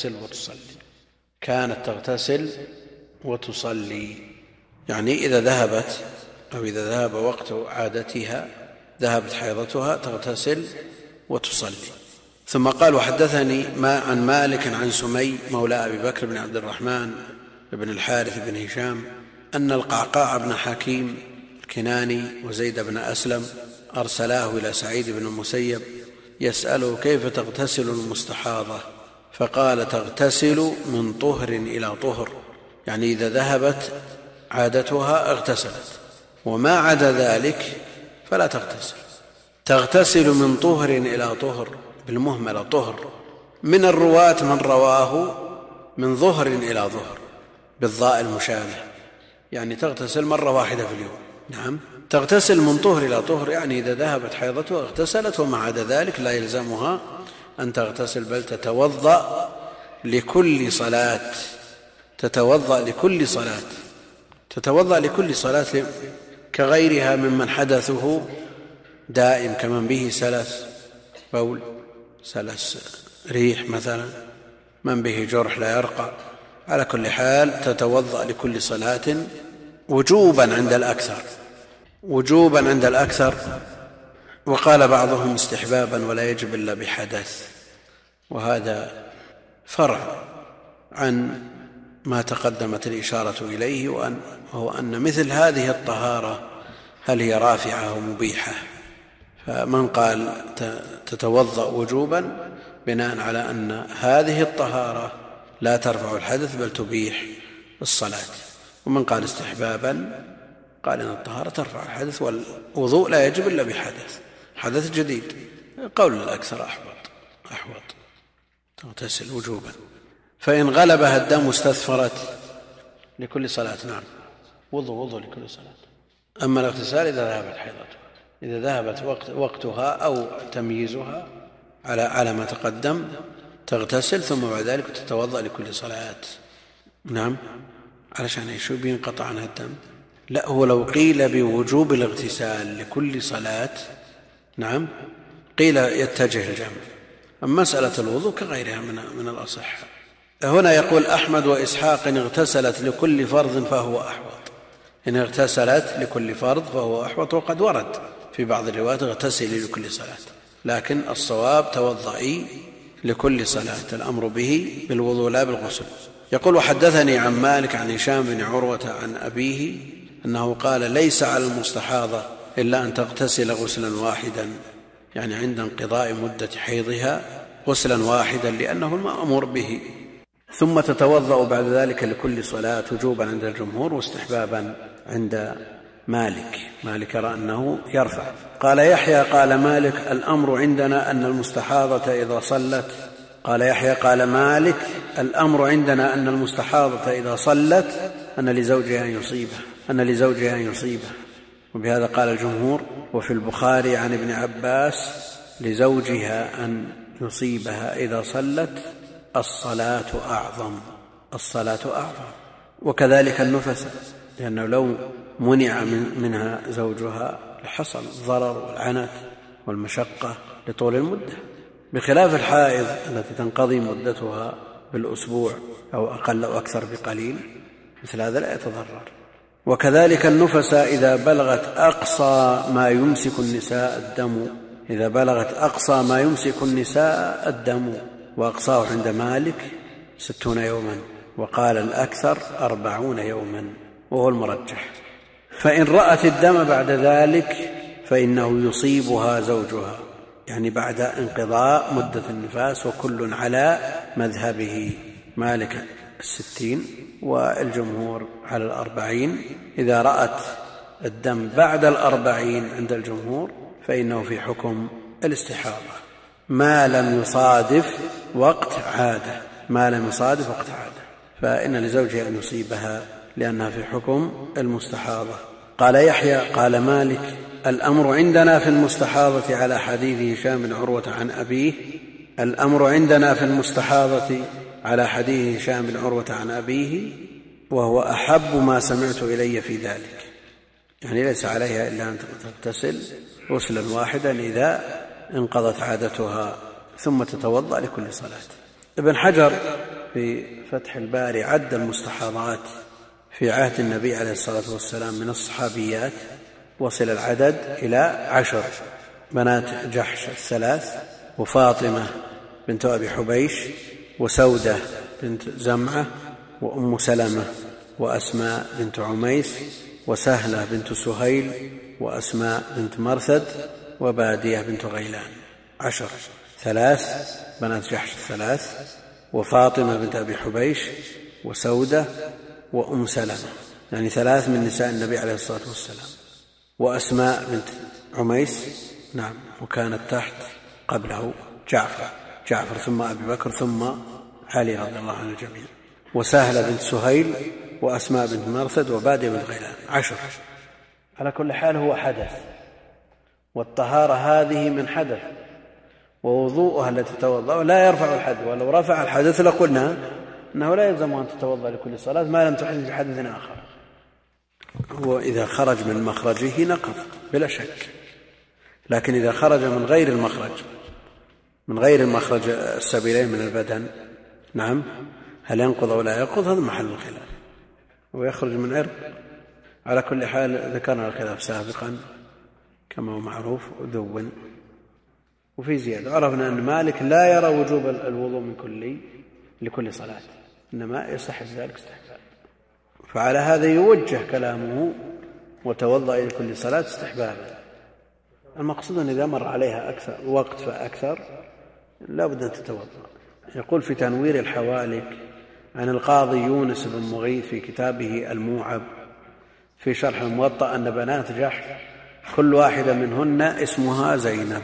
تغتسل وتصلي. يعني إذا ذهبت أو إذا ذهب وقت عادتها ذهبت حيضتها تغتسل وتصلي. ثم قال: وحدثني عن مالك عن سمي مولى أبي بكر بن عبد الرحمن بن الحارث بن هشام أن القعقاع بن حكيم الكناني وزيد بن أسلم أرسلاه إلى سعيد بن المسيب يسأله: كيف تغتسل المستحاضة؟ فقال: تغتسل من طهر إلى طهر، يعني إذا ذهبت عادتها اغتسلت، وما عدا ذلك فلا تغتسل من طهر إلى طهر، بالمهملة طهر. من الرواة من رواه من ظهر إلى ظهر بالضاء المشابه، يعني تغتسل مرة واحدة في اليوم. نعم، تغتسل من طهر إلى طهر، يعني إذا ذهبت حيضتها اغتسلت، وما عدا ذلك لا يلزمها أن تغتسل، بل تتوضأ لكل صلاة كغيرها ممن حدثه دائم، كمن به سلس بول، سلس ريح مثلا، من به جرح لا يرقى. على كل حال تتوضأ لكل صلاة وجوبا عند الأكثر، وقال بعضهم استحبابا ولا يجب إلا بحدث. وهذا فرع عن ما تقدمت الإشارة إليه، وهو أن مثل هذه الطهارة هل هي رافعة أو مبيحة. فمن قال تتوضأ وجوبا بناء على أن هذه الطهارة لا ترفع الحدث بل تبيح الصلاة، ومن قال استحبابا قال إن الطهارة ترفع الحدث والوضوء لا يجب إلا بحدث، حدث جديد. قول الأكثر أحوط، تغتسل وجوبا. فإن غلبها الدم استثفرت لكل صلاة. نعم، وضوء لكل صلاة. أما الاغتسال إذا ذهبت حيضتها، إذا ذهبت وقتها أو تمييزها على ما تقدم تغتسل، ثم بعد ذلك تتوضأ لكل صلاة. نعم، علشان يشو بينقطع عنها الدم. لا، هو لو قيل بوجوب الاغتسال لكل صلاة، نعم، قيل يتجه الجمع. أما مسألة الوضوء كغيرها من الأصحة. هنا يقول أحمد وإسحاق: إن اغتسلت لكل فرض فهو أحوط. إن اغتسلت لكل فرض فهو أحوط. وقد ورد في بعض الروايات: اغتسلي لكل صلاة، لكن الصواب توضئي لكل صلاة، الأمر به بالوضوء لا بالغسل. يقول: وحدثني عن مالك عن هشام بن عروة عن أبيه أنه قال: ليس على المستحاضة إلا أن تغتسل غسلا واحدا، يعني عند انقضاء مدة حيضها غسلا واحدا، لأنه المأمور به، ثم تتوضأ بعد ذلك لكل صلاة، وجوبا عند الجمهور واستحبابا عند مالك رأى أنه يرفع. قال يحيى: قال مالك: الأمر عندنا أن المستحاضة إذا صلت. قال يحيى: قال مالك: الأمر عندنا أن المستحاضة إذا صلت أن لزوجها أن يصيبه. وبهذا قال الجمهور. وفي البخاري عن ابن عباس: لزوجها أن يصيبها إذا صلت، الصلاة أعظم. وكذلك النفس، لأنه لو منع منها زوجها لحصل الضرر والعنت والمشقة لطول المدة، بخلاف الحائض التي تنقضي مدتها بالأسبوع أو أقل أو أكثر بقليل، مثل هذا لا يتضرر. وكذلك النفس إذا بلغت أقصى ما يمسك النساء الدم، وأقصاه عند مالك 60 يوما، وقال الأكثر 40 يوما، وهو المرجح. فإن رأت الدم بعد ذلك فإنه يصيبها زوجها، يعني بعد انقضاء مدة النفاس، وكل على مذهبه. مالك 60 والجمهور على 40. إذا رأت الدم بعد 40 عند الجمهور فإنه في حكم الاستحاضة ما لم يصادف وقت عادة، ما لم يصادف وقت عادة، فإن لزوجها أن يصيبها لأنها في حكم المستحاضة. قال يحيى قال مالك: الأمر عندنا في المستحاضة على حديث هشام بن عروة عن أبيه، الأمر عندنا في المستحاضة على حديث هشام بن عروة عن أبيه، وهو أحب ما سمعت إلي في ذلك. يعني ليس عليها إلا أن تغتسل غسلا واحدا إذا انقضت عادتها ثم تتوضأ لكل صلاة. ابن حجر في فتح الباري عد المستحاضات في عهد النبي عليه الصلاة والسلام من الصحابيات، وصل العدد إلى 10: بنات جحش 3، وفاطمة بنت أبي حبيش، وسودة بنت زمعة، وأم سلمة، وأسماء بنت عميس، وسهلة بنت سهيل، وأسماء بنت مرثد، وبادية بنت غيلان. 10: 3 بنات جحش 3، وفاطمة بنت أبي حبيش، وسودة، وأم سلمة، يعني 3 من نساء النبي عليه الصلاة والسلام، وأسماء بنت عميس، نعم، وكانت تحت قبله جعفر ثم أبي بكر ثم علي رضي الله عنه الجميع، وسهلة بنت سهيل، وأسماء بنت مرثد، وبادية بنت غيلان. 10. على كل حال هو حدث، والطهارة هذه من حدث، ووضوءها التي تتوضأ لا يرفع الحدث، ولو رفع الحدث لقلنا أنه لا يلزم أن تتوضأ لكل صلاة ما لم تحدث بحدث آخر. وإذا خرج من مخرجه نقض بلا شك، لكن إذا خرج من غير المخرج السبيلين من البدن، نعم، هل ينقض أو لا ينقض؟ هذا محل الخلاف. ويخرج من عرق. على كل حال ذكرنا الخلاف سابقا كما هو معروف ودون. وفي زيادة عرفنا أن مالك لا يرى وجوب الوضوء من لكل صلاة، إنما يستحب ذلك استحباب. فعلى هذا يوجه كلامه وتوضأ لكل صلاة استحبابا. المقصود أن إذا مر عليها أكثر وقت فأكثر لا بد أن تتوضأ. يقول في تنوير الحوالك عن القاضي يونس بن مغيث في كتابه الموعب في شرح الموطأ أن بنات جحش كل واحدة منهن اسمها زينب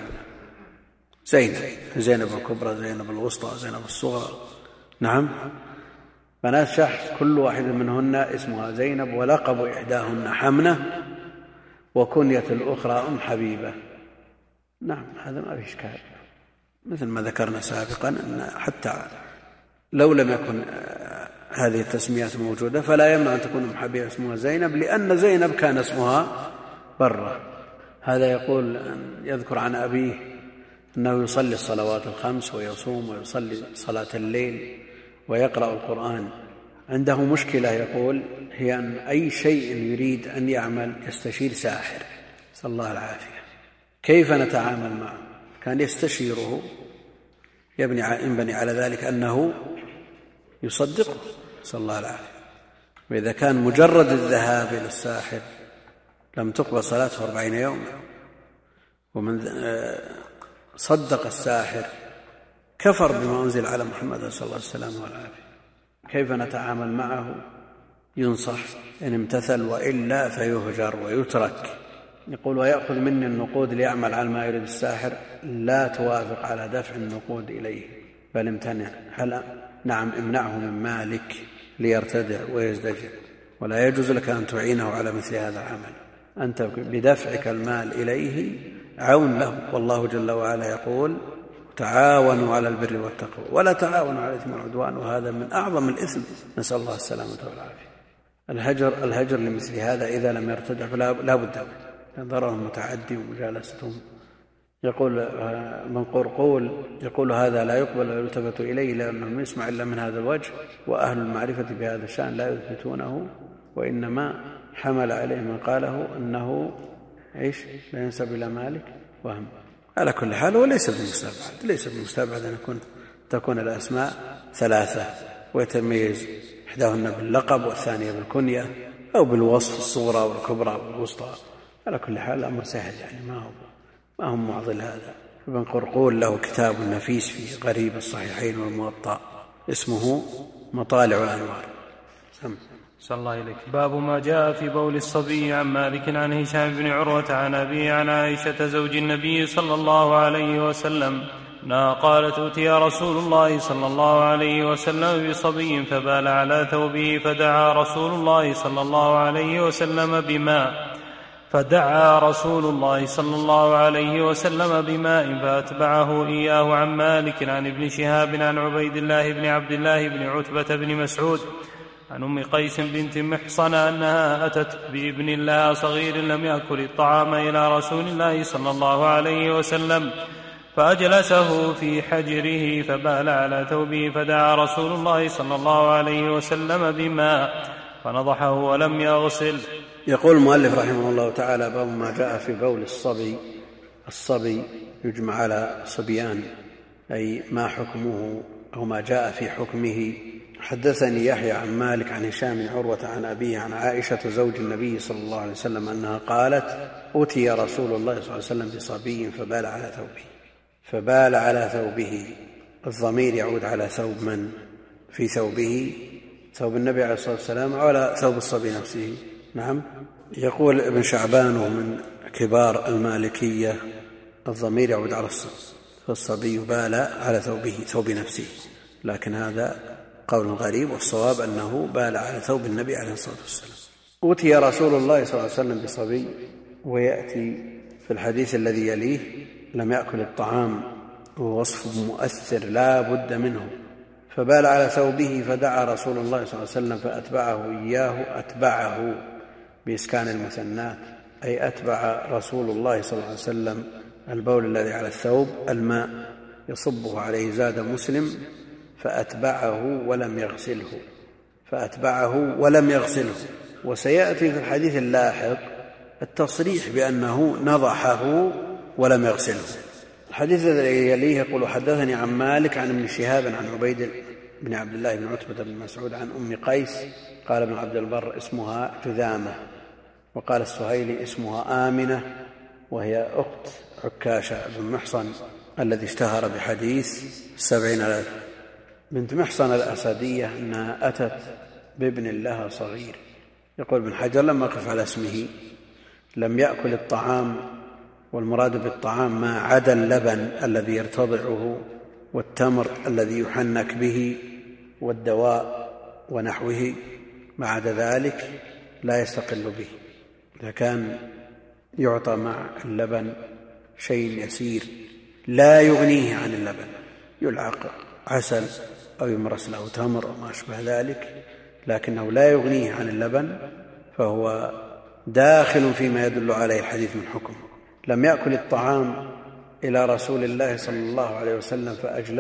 الكبرى، زينب الوسطى، زينب الصغرى. نعم، بنات جحش كل واحدة منهن اسمها زينب، ولقب إحداهن حمنة، وكنية الأخرى أم حبيبة. نعم، هذا ما فيه إشكال، مثل ما ذكرنا سابقا أن حتى لو لم يكن هذه التسميات موجودة فلا يمنع أن تكون أم حبيبة اسمها زينب، لأن زينب كان اسمها برة. هذا يقول يذكر عن أبيه أنه يصلي الصلوات ال5 ويصوم ويصلي صلاة الليل ويقرأ القرآن. عنده مشكلة يقول هي أن أي شيء يريد أن يعمل يستشير ساحر، صلى الله العافية. كيف نتعامل معه؟ كان يستشيره ينبني على ذلك أنه يصدقه، صلى الله العافية. وإذا كان مجرد الذهاب إلى الساحر لم تقبل صلاته 40 يوما، ومن صدق الساحر كفر بما أنزل على محمد صلى الله عليه وسلم والعافية. كيف نتعامل معه؟ ينصح إن امتثل، وإلا فيهجر ويترك. يقول ويأخذ مني النقود ليعمل على ما يريد الساحر، لا توافق على دفع النقود إليه بل امتنع. نعم، امنعه من مالك ليرتدع ويزدجر، ولا يجوز لك أن تعينه على مثل هذا العمل. أنت بدفعك المال إليه عون له، والله جل وعلا يقول تعاونوا على البر والتقوى ولا تعاونوا على الإثم والعدوان، وهذا من أعظم الإثم، نسأل الله السلامة والعافية. الهجر لمثل هذا إذا لم يرتدع فلا بد من ضرر متعدي ومجالستهم. يقول من قرقول يقول هذا لا يقبل ويلتفت إليه لأنه يسمع إلا من هذا الوجه، وأهل المعرفة بهذا الشأن لا يثبتونه، وإنما حمل عليه من قاله أنه لا ينسب إلى مالك وهم. على كل حال هو ليس بالمستبعد أن تكون الأسماء 3 ويتميز إحداهن باللقب والثانية بالكنية أو بالوصف الصغرى والكبرى والوسطى. على كل حال الأمر سهل، يعني ما هو معضل هذا. ابن قرقول له كتاب نفيس في غريب الصحيحين والموطأ اسمه مطالع الأنوار. صلى الله إليك. باب ما جاء في بول الصبي. عن مالك عن هشام بن عروة عن أبيه عن عائشة زوج النبي صلى الله عليه وسلم أنها قالت: أتي رسول الله صلى الله عليه وسلم بصبي فبال على ثوبه فدعا رسول الله صلى الله عليه وسلم بماء فأتبعه إياه. عن مالك عن ابن شهاب عن عبيد الله بن عبد الله بن عتبة بن مسعود عن أم قيس بنت محصن أنها أتت بابن لها صغير لم يأكل الطعام إلى رسول الله صلى الله عليه وسلم فأجلسه في حجره فبال على ثوبه فدعا رسول الله صلى الله عليه وسلم بماء فنضحه ولم يغسل. يقول المؤلف رحمه الله تعالى: باب ما جاء في بول الصبي يجمع على صبيان، أي ما حكمه أو ما جاء في حكمه. حدثني يحيى عن مالك عن هشام بن عروة عن أبيه عن عائشة زوج النبي صلى الله عليه وسلم أنها قالت: أتي رسول الله صلى الله عليه وسلم بصبي فبال على ثوبه. الضمير يعود على ثوب من؟ في ثوبه ثوب النبي عليه الصلاة والسلام أو على ثوب الصبي نفسه؟ نعم. يقول ابن شعبان ومن كبار المالكية: الضمير يعود على الصبي، فالصبي بال على ثوب نفسه، لكن هذا قول غريب، والصواب أنه بال على ثوب النبي عليه الصلاة والسلام. أوتي رسول الله صلى الله عليه وسلم بصبي، ويأتي في الحديث الذي يليه: لم يأكل الطعام، ووصف مؤثر لا بد منه. فبال على ثوبه فدعا رسول الله صلى الله عليه وسلم فأتبعه إياه. أتبعه بإسكان المثنات، أي أتبع رسول الله صلى الله عليه وسلم البول الذي على الثوب الماء يصبه عليه. زاد مسلم: فأتبعه ولم يغسله. وسيأتي في الحديث اللاحق التصريح بأنه نضحه ولم يغسله. الحديث الذي يليه يقول: حدثني عن مالك عن ابن شهاب عن عبيد بن عبد الله بن عتبة بن مسعود عن أم قيس. قال ابن عبد البر: اسمها جذامة. وقال السهيلي: اسمها آمنة، وهي أخت عكاشة بن محصن الذي اشتهر بحديث 70 بنت محصن الأسدية أنها أتت بابن لها صغير. يقول ابن حجر: لما أقف على اسمه لم يأكل الطعام، والمراد بالطعام ما عدا اللبن الذي يرتضعه والتمر الذي يحنك به والدواء ونحوه، ما عدا ذلك لا يستقل به. إذا كان يعطى مع اللبن شيء يسير لا يغنيه عن اللبن، يلعق عسل أو يمرس له تمر أو ما أشبه ذلك، لكنه لا يغنيه عن اللبن، فهو داخل فيما يدل عليه الحديث من حكم. لم يأكل الطعام إلى رسول الله صلى الله عليه وسلم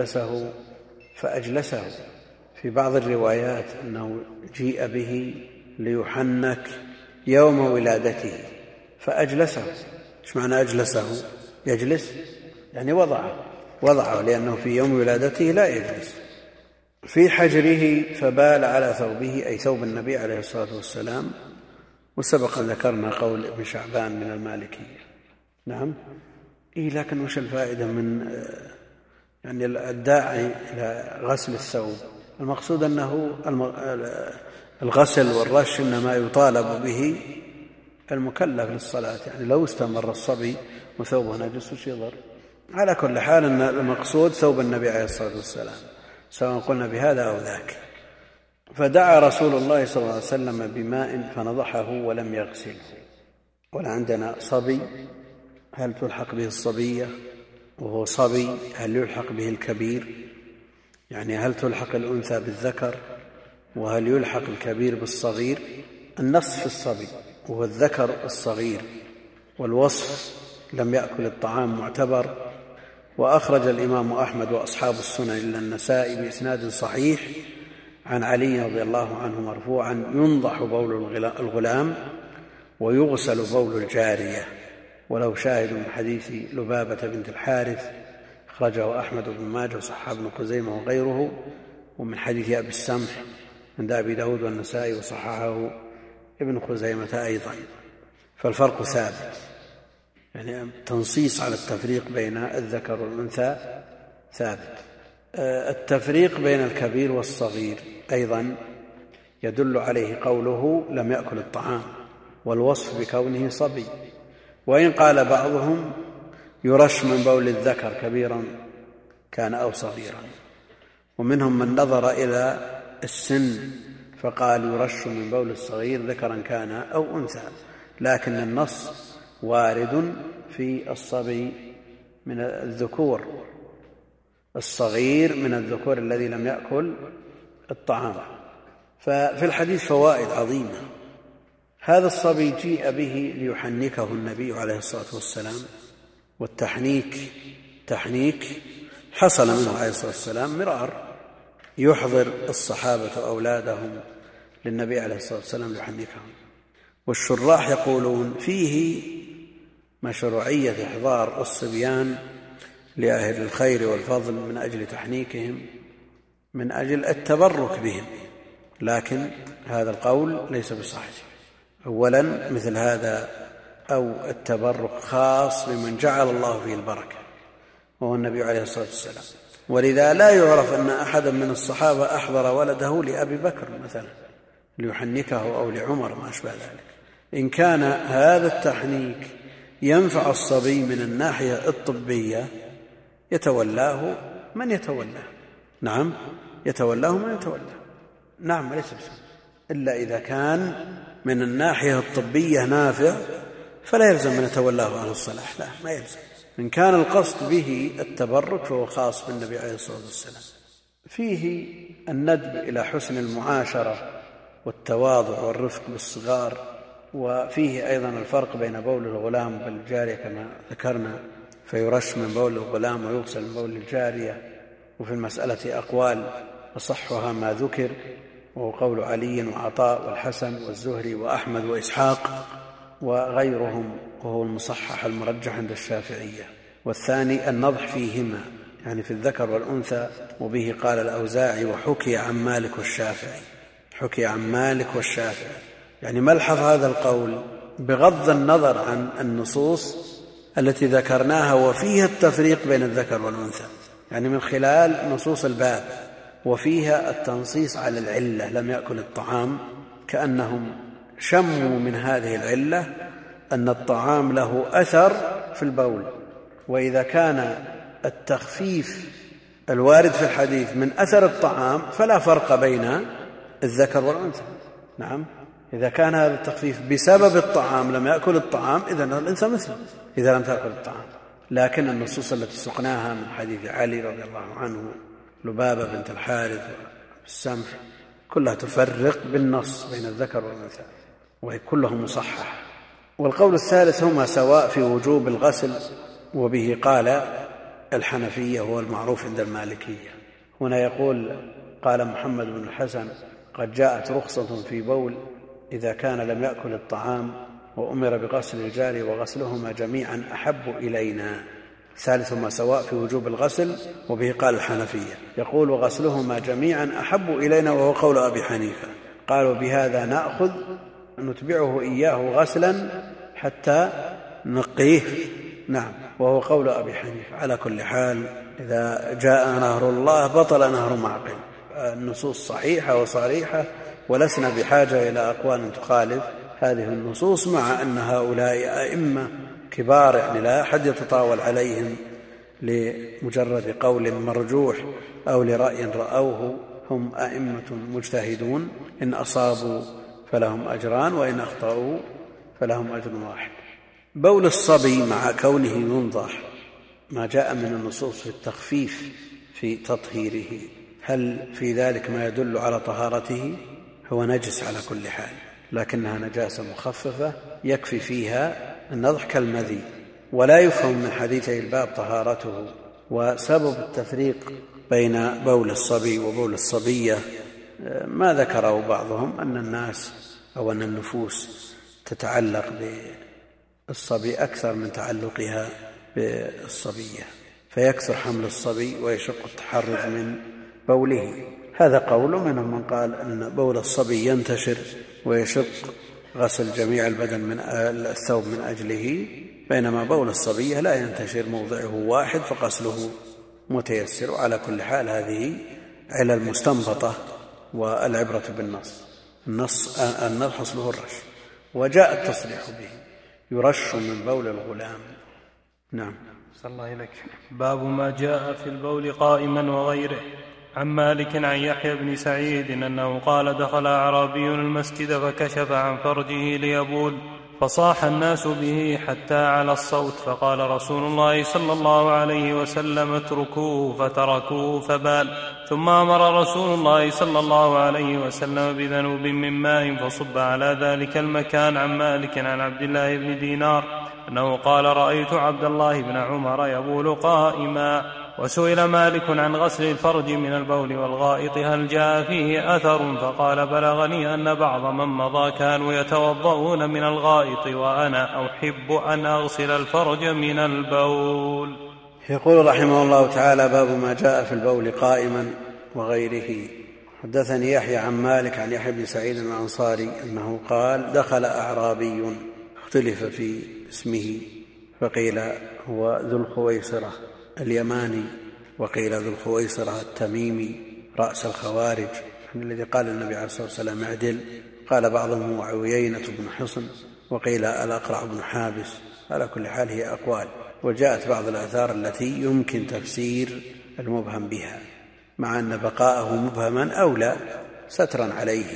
فأجلسه. في بعض الروايات أنه جيء به ليحنك يوم ولادته فأجلسه. ايش معنى أجلسه؟ يجلس يعني وضعه، لأنه في يوم ولادته لا يجلس. في حجره فبال على ثوبه، أي ثوب النبي عليه الصلاة والسلام. وسبق أن ذكرنا قول ابن شعبان من المالكية. نعم. لكن وش الفائدة من يعني الداعي إلى غسل الثوب؟ المقصود أنه الغسل والرش إنما يطالب به المكلف للصلاة، يعني لو استمر الصبي وثوبه نجس وش يضر؟ على كل حال أن المقصود ثوب النبي عليه الصلاة والسلام، سواء قلنا بهذا أو ذاك. فدعا رسول الله صلى الله عليه وسلم بماء فنضحه ولم يغسله. ولا عندنا صبي، هل تلحق به الصبية وهو صبي؟ هل يلحق به الكبير؟ يعني هل تلحق الأنثى بالذكر؟ وهل يلحق الكبير بالصغير؟ النص في الصبي وهو الذكر الصغير، والوصف لم يأكل الطعام معتبر. وأخرج الإمام أحمد وأصحاب السنن إلا النسائي بإسناد صحيح عن علي رضي الله عنه مرفوعا: ينضح بول الغلام ويغسل بول الجارية. ولو شاهد من حديث لبابة بنت الحارث أخرجه أحمد بن ماجه وصححه ابن خزيمة وغيره، ومن حديث أبي السمح عند أبي داود والنسائي وصححه ابن خزيمة أيضا. فالفرق ثابت، يعني تنصيص على التفريق بين الذكر والأنثى ثابت. التفريق بين الكبير والصغير أيضا يدل عليه قوله لم يأكل الطعام والوصف بكونه صبي. وإن قال بعضهم يرش من بول الذكر كبيرا كان أو صغيرا، ومنهم من نظر إلى السن فقال يرش من بول الصغير ذكرا كان أو أنثى، لكن النص وارد في الصبي من الذكور، الصغير من الذكور الذي لم يأكل الطعام. ففي الحديث فوائد عظيمة. هذا الصبي جيء به ليحنكه النبي عليه الصلاة والسلام، والتحنيك حصل منه عليه الصلاة والسلام مرار، يحضر الصحابة أولادهم للنبي عليه الصلاة والسلام ليحنكهم. والشراح يقولون فيه مشروعية إحضار الصبيان لأهل الخير والفضل من أجل تحنيكهم، من أجل التبرك بهم، لكن هذا القول ليس بصحيح. أولا مثل هذا أو التبرك خاص بمن جعل الله فيه البركة وهو النبي عليه الصلاة والسلام، ولذا لا يعرف أن أحدا من الصحابة أحضر ولده لأبي بكر مثلا ليحنكه أو لعمر ما أشبه ذلك. إن كان هذا التحنيك ينفع الصبي من الناحية الطبية يتولاه من يتولاه، نعم يتولاه من يتولاه، نعم ليس بسبب، إلا إذا كان من الناحية الطبية نافع فلا يلزم من يتولاه أهل الصلاح، لا ما يلزم. إن كان القصد به التبرك فهو خاص بالنبي عليه الصلاة والسلام. فيه الندب إلى حسن المعاشرة والتواضع والرفق بالصغار، وفيه أيضا الفرق بين بول الغلام والجارية كما ذكرنا، فيرش من بول الغلام ويغسل من بول الجارية. وفي المسألة أقوال أصحها ما ذكر، وهو قول علي وعطاء والحسن والزهري وأحمد وإسحاق وغيرهم، وهو المصحح المرجح عند الشافعية. والثاني النضح فيهما، يعني في الذكر والأنثى، وبه قال الأوزاعي وحكي عن مالك والشافعي، حكي عن مالك والشافعي. يعني ملحظ هذا القول بغض النظر عن النصوص التي ذكرناها وفيها التفريق بين الذكر والأنثى، يعني من خلال نصوص الباب وفيها التنصيص على العلة لم يأكل الطعام، كأنهم شموا من هذه العلة أن الطعام له أثر في البول. وإذا كان التخفيف الوارد في الحديث من أثر الطعام فلا فرق بين الذكر والأنثى، نعم إذا كان هذا التخفيف بسبب الطعام لم يأكل الطعام إذن الأنثى مثله إذا لم تأكل الطعام. لكن النصوص التي سقناها من حديث علي رضي الله عنه، لبابة بنت الحارث والسمح، كلها تفرق بالنص بين الذكر والأنثى وهي كلهم مصحح. والقول الثالث هما سواء في وجوب الغسل، وبه قال الحنفية هو المعروف عند المالكية. هنا يقول قال محمد بن الحسن قد جاءت رخصة في بول إذا كان لم يأكل الطعام وأمر بغسل الجاري وغسلهما جميعا أحب إلينا. ثالثهما سواء في وجوب الغسل، وبه قال الحنفية. يقول وغسلهما جميعا أحب إلينا وهو قول أبي حنيفة. قالوا بهذا نأخذ نتبعه إياه غسلا حتى نقيه، نعم وهو قول أبي حنيفة. على كل حال إذا جاء نهر الله بطل نهر معقل. النصوص صحيحة وصريحة ولسنا بحاجة إلى أقوال تخالف هذه النصوص، مع أن هؤلاء أئمة كبار، يعني لا أحد يتطاول عليهم لمجرد قول مرجوح أو لرأي رأوه. هم أئمة مجتهدون، إن أصابوا فلهم أجران وإن أخطأوا فلهم أجر واحد. بول الصبي مع كونه ينضح، ما جاء من النصوص في التخفيف في تطهيره، هل في ذلك ما يدل على طهارته؟ هو نجس على كل حال، لكنها نجاسة مخففة يكفي فيها النضح كالمذي، ولا يفهم من حديثي الباب طهارته. وسبب التفريق بين بول الصبي وبول الصبية ما ذكره بعضهم أن الناس أو أن النفوس تتعلق بالصبي أكثر من تعلقها بالصبية، فيكثر حمل الصبي ويشق التحرز من بوله. هذا قول منهم من قال أن بول الصبي ينتشر ويشق غسل جميع البدن من الثوب من أجله، بينما بول الصبية لا ينتشر، موضعه واحد فغسله متيسر. وعلى كل حال هذه علل مستنبطة، والعبرة بالنص. النص حصله الرش، وجاء التصريح به، يرش من بول الغلام. نعم. صلى الله إليك. باب ما جاء في البول قائما وغيره. عن مالك عن يحيى بن سعيد أنه قال: دخل أعرابي المسجد فكشف عن فرجه ليبول، فصاح الناس به حتى على الصوت، فقال رسول الله صلى الله عليه وسلم: اتركوه، فتركوه فبال. ثم أمر رسول الله صلى الله عليه وسلم بذنوب من ماء فصب على ذلك المكان. عن مالك عن عبد الله بن دينار أنه قال: رأيت عبد الله بن عمر يبول قائما. وسئل مالك عن غسل الفرج من البول والغائط هل جاء فيه أثر؟ فقال: بلغني أن بعض من مضى كانوا يتوضؤون من الغائط، وأنا أحب أن أغسل الفرج من البول. يقول رحمه الله تعالى: باب ما جاء في البول قائما وغيره. حدثني يحيى عن مالك عن يحيى بن سعيد الأنصاري أنه قال: دخل أعرابي، اختلف في اسمه، فقيل هو ذو الخويصرة اليماني، وقيل ذو الخويصرة التميمي رأس الخوارج الذي قال النبي عليه الصلاة والسلام: اعدل. قال بعضهم عويينة بن حصن، وقيل الأقرع بن حابس. على كل حال هي أقوال، وجاءت بعض الآثار التي يمكن تفسير المبهم بها، مع أن بقاءه مبهما أولى سترا عليه.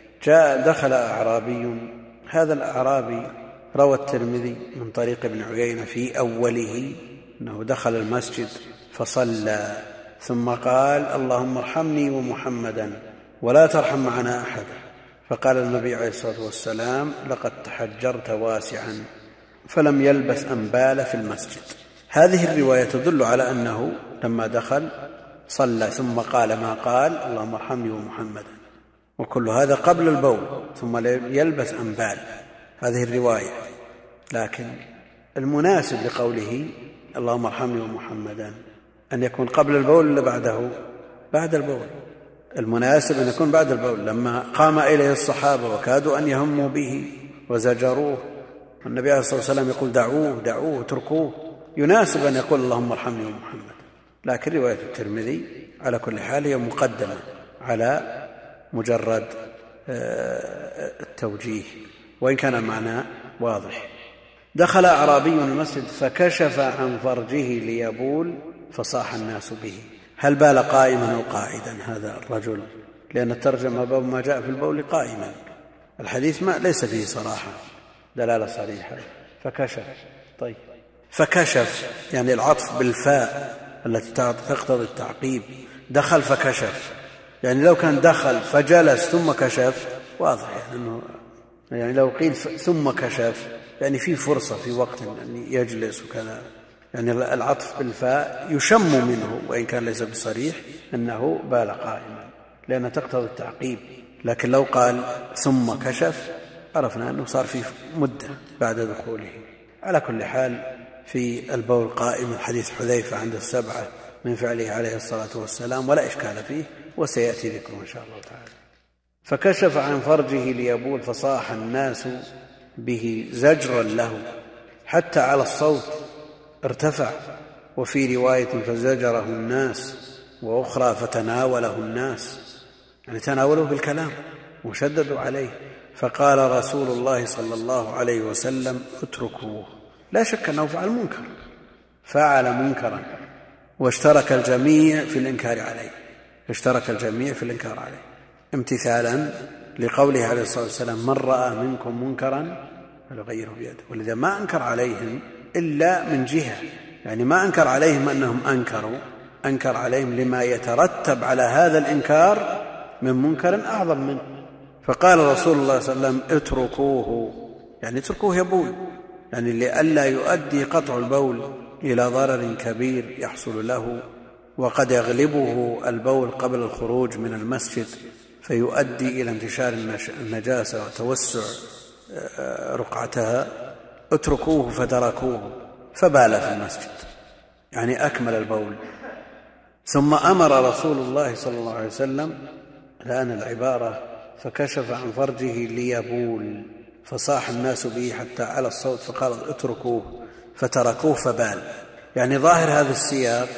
دخل أعرابي. هذا الأعرابي روى الترمذي من طريق ابن عيينة في أوله أنه دخل المسجد فصلى، ثم قال: اللهم ارحمني ومحمدا ولا ترحم معنا أحدا. فقال النبي عليه الصلاة والسلام: لقد تحجرت واسعا، فلم يلبث أن بال في المسجد. هذه الرواية تدل على أنه لما دخل صلى ثم قال ما قال: اللهم ارحمني ومحمدا، وكل هذا قبل البول، ثم يلبث أن بال. هذه الرواية. لكن المناسب لقوله اللهم ارحمني ومحمدا أن يكون قبل البول ولا بعده؟ بعد البول. المناسب أن يكون بعد البول، لما قام إليه الصحابة وكادوا أن يهموا به وزجروه، والنبي عليه الصلاة والسلام يقول: دعوه دعوه اتركوه. يناسب أن يقول اللهم ارحمني ومحمدا. لكن رواية الترمذي على كل حال هي مقدمة على مجرد التوجيه، وإن كان المعنى واضح. دخل أعرابي المسجد فكشف عن فرجه ليبول، فصاح الناس به. هل بال قائما أو قاعدا هذا الرجل؟ لأن الترجمة باب ما جاء في البول قائما. الحديث ليس فيه صراحة دلالة صريحة. فكشف. طيب، فكشف يعني العطف بالفاء التي تقتضي التعقيب. دخل فكشف، يعني لو كان دخل فجلس ثم كشف واضح، يعني لو قيل ثم كشف يعني في فرصة في وقت أن يجلس وكذا. يعني العطف بالفاء يشم منه، وإن كان ليس بصريح، أنه بال قائما لأنها تقتضي التعقيب. لكن لو قال ثم كشف عرفنا أنه صار في مدة بعد دخوله. على كل حال في البول قائم حديث حذيفة عند السبعة من فعله عليه الصلاة والسلام، ولا إشكال فيه، وسيأتي ذكره إن شاء الله تعالى. فكشف عن فرجه ليبول، فصاح الناس به زجرا له حتى على الصوت ارتفع. وفي رواية فزجره الناس، وأخرى فتناوله الناس، يعني تناولوا بالكلام وشددوا عليه. فقال رسول الله صلى الله عليه وسلم: اتركوه. لا شك أنه فعل منكرا، واشترك الجميع في الإنكار عليه، امتثالا لقوله عليه الصلاة والسلام: من رأى منكم منكرا فليغيره بيده. ولذا ما أنكر عليهم إلا من جهة، يعني ما أنكر عليهم أنهم أنكر عليهم لما يترتب على هذا الإنكار من منكر أعظم منه. فقال رسول الله صلى الله عليه وسلم: اتركوه، يعني اتركوه يبول، يعني لئلا يؤدي قطع البول إلى ضرر كبير يحصل له، وقد يغلبه البول قبل الخروج من المسجد فيؤدي إلى انتشار النجاسة وتوسع رقعتها. اتركوه فتركوه فبال في المسجد، يعني أكمل البول. ثم أمر رسول الله صلى الله عليه وسلم، الآن العبارة: فكشف عن فرجه ليبول، فصاح الناس به حتى على الصوت، فقال: اتركوه فتركوه فبال. يعني ظاهر هذا السياق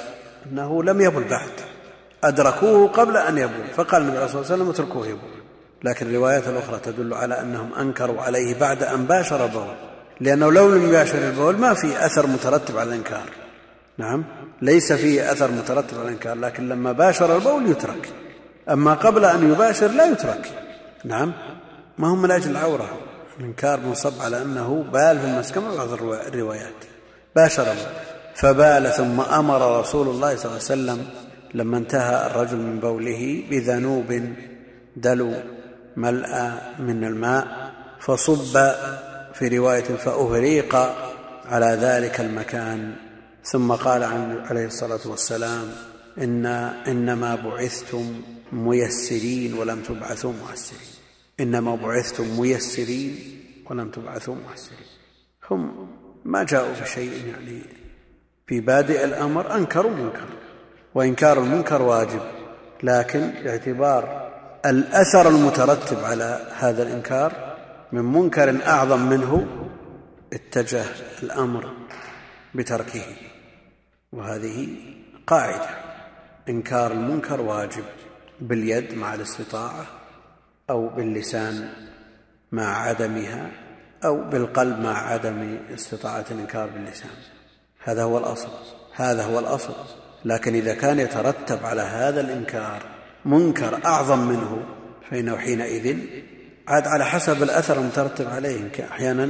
أنه لم يبل بعد، أدركوه قبل أن يبول، فقال النبي صلى الله عليه وسلم اتركوه يبول. لكن الروايات الأخرى تدل على أنهم أنكروا عليه بعد أن باشر البول، لأنه لو لم يباشر البول ما في أثر مترتب على الإنكار. نعم، ليس فيه أثر مترتب على الإنكار، لكن لما باشر البول يترك، أما قبل أن يباشر لا يترك. نعم، ما هم من أجل العورة، الإنكار منصب على أنه بال في المسكن. بعض الروايات باشر البول فبال، ثم أمر رسول الله صلى الله عليه وسلم لما انتهى الرجل من بوله بذنوب دلو ملأ من الماء فصب، في رواية فأهريق على ذلك المكان، ثم قال عليه الصلاة والسلام إنما بعثتم ميسرين ولم تبعثوا معسرين. إنما بعثتم ميسرين ولم تبعثوا معسرين. هم ما جاءوا بشيء يعني في بادئ الأمر، أنكروا منكر، وإنكار المنكر واجب، لكن باعتبار الأثر المترتب على هذا الإنكار من منكر أعظم منه اتجه الأمر بتركه. وهذه قاعدة، إنكار المنكر واجب باليد مع الاستطاعة، أو باللسان مع عدمها، أو بالقلب مع عدم استطاعة الإنكار باللسان. هذا هو الأصل، هذا هو الأصل. لكن إذا كان يترتب على هذا الإنكار منكر أعظم منه فإنه حينئذ عاد على حسب الأثر المترتب عليه. أحيانا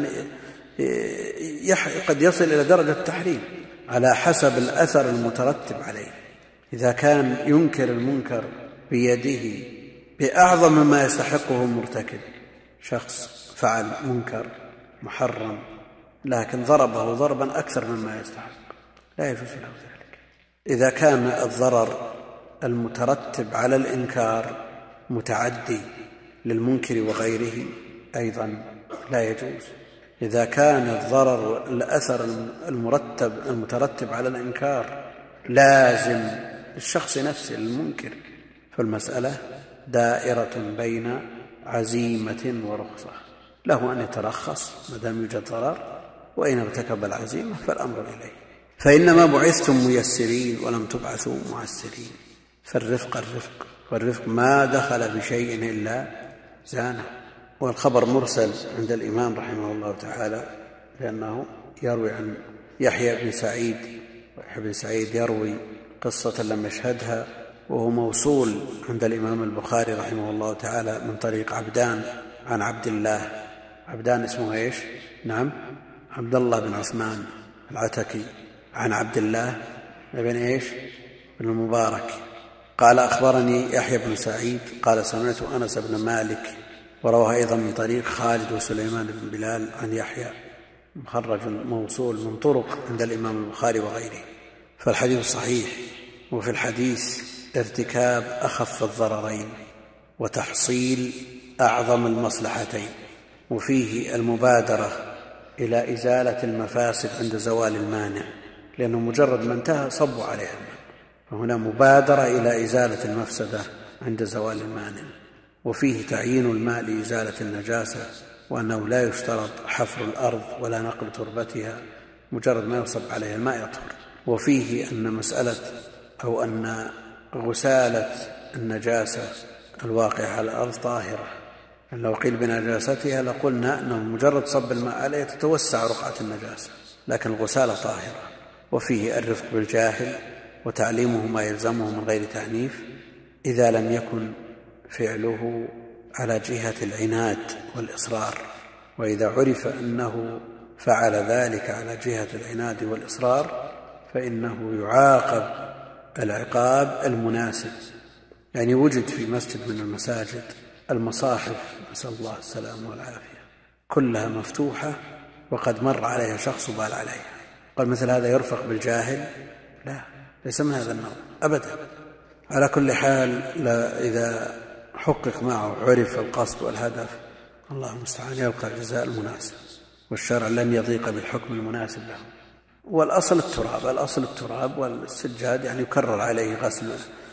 قد يصل إلى درجة التحريم على حسب الأثر المترتب عليه. إذا كان ينكر المنكر بيده بأعظم مما يستحقه مرتكب، شخص فعل منكر محرم لكن ضربه ضربا أكثر مما يستحق، لا يجوز له ذلك. إذا كان الضرر المترتب على الإنكار متعدي للمنكر وغيره أيضا لا يجوز. إذا كان الضرر الأثر المترتب على الإنكار لازم الشخص نفسه المنكر، فالمسألة دائرة بين عزيمة ورخصة، له أن يترخص ما دام يوجد ضرر، وإن ارتكب العزيمة فالأمر إليه. فإنما بعثتم ميسرين ولم تبعثوا معسرين. فالرفق الرفق، والرفق ما دخل بشيء إلا زانه. والخبر مرسل عند الإمام رحمه الله تعالى، لأنه يروي عن يحيى بن سعيد، ويحيى بن سعيد يروي قصة لم يشهدها، وهو موصول عند الإمام البخاري رحمه الله تعالى من طريق عبدان عن عبد الله. عبدان اسمه إيش؟ نعم، عبد الله بن عثمان العتكي، عن عبد الله بن إيش؟ بن المبارك قال أخبرني يحيى بن سعيد قال سمعت أنس بن مالك، ورواه أيضا من طريق خالد وسليمان بن بلال عن يحيى، مخرج موصول من طرق عند الإمام البخاري وغيره. فالحديث صحيح. وفي الحديث ارتكاب أخف الضررين وتحصيل أعظم المصلحتين، وفيه المبادرة إلى إزالة المفاسد عند زوال المانع، لأنه مجرد ما انتهى صبوا عليها الماء، فهنا مبادرة إلى إزالة المفسدة عند زوال المانع. وفيه تعيين الماء لإزالة النجاسة، وأنه لا يشترط حفر الأرض ولا نقل تربتها، مجرد ما يصب عليها الماء يطهر. وفيه أن مسألة أو أن غسالة النجاسة الواقعة على الأرض طاهرة، لو قيل بنجاستها لقلنا أنه مجرد صب الماء عليه تتوسع رقعة النجاسة، لكن الغسالة طاهرة. وفيه الرفق بالجاهل وتعليمه ما يلزمه من غير تعنيف، إذا لم يكن فعله على جهة العناد والإصرار، وإذا عرف أنه فعل ذلك على جهة العناد والإصرار فإنه يعاقب العقاب المناسب. يعني وجد في مسجد من المساجد المصاحف، نسأل الله السلامة والعافية، كلها مفتوحة وقد مر عليها شخص وبال عليها، قال مثل هذا يرفق بالجاهل؟ لا، ليس من هذا النوع أبدا. على كل حال إذا حقق معه عرف القصد والهدف، الله المستعان، يبقى الجزاء المناسب، والشرع لن يضيق بالحكم المناسب له. والأصل التراب والسجاد يعني يكرر عليه غسل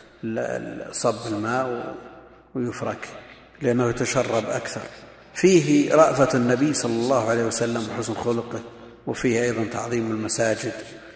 صب الماء ويفرك لأنه يتشرب أكثر. فيه رأفة النبي صلى الله عليه وسلم وحسن خلقه، وفيه أيضا تعظيم المساجد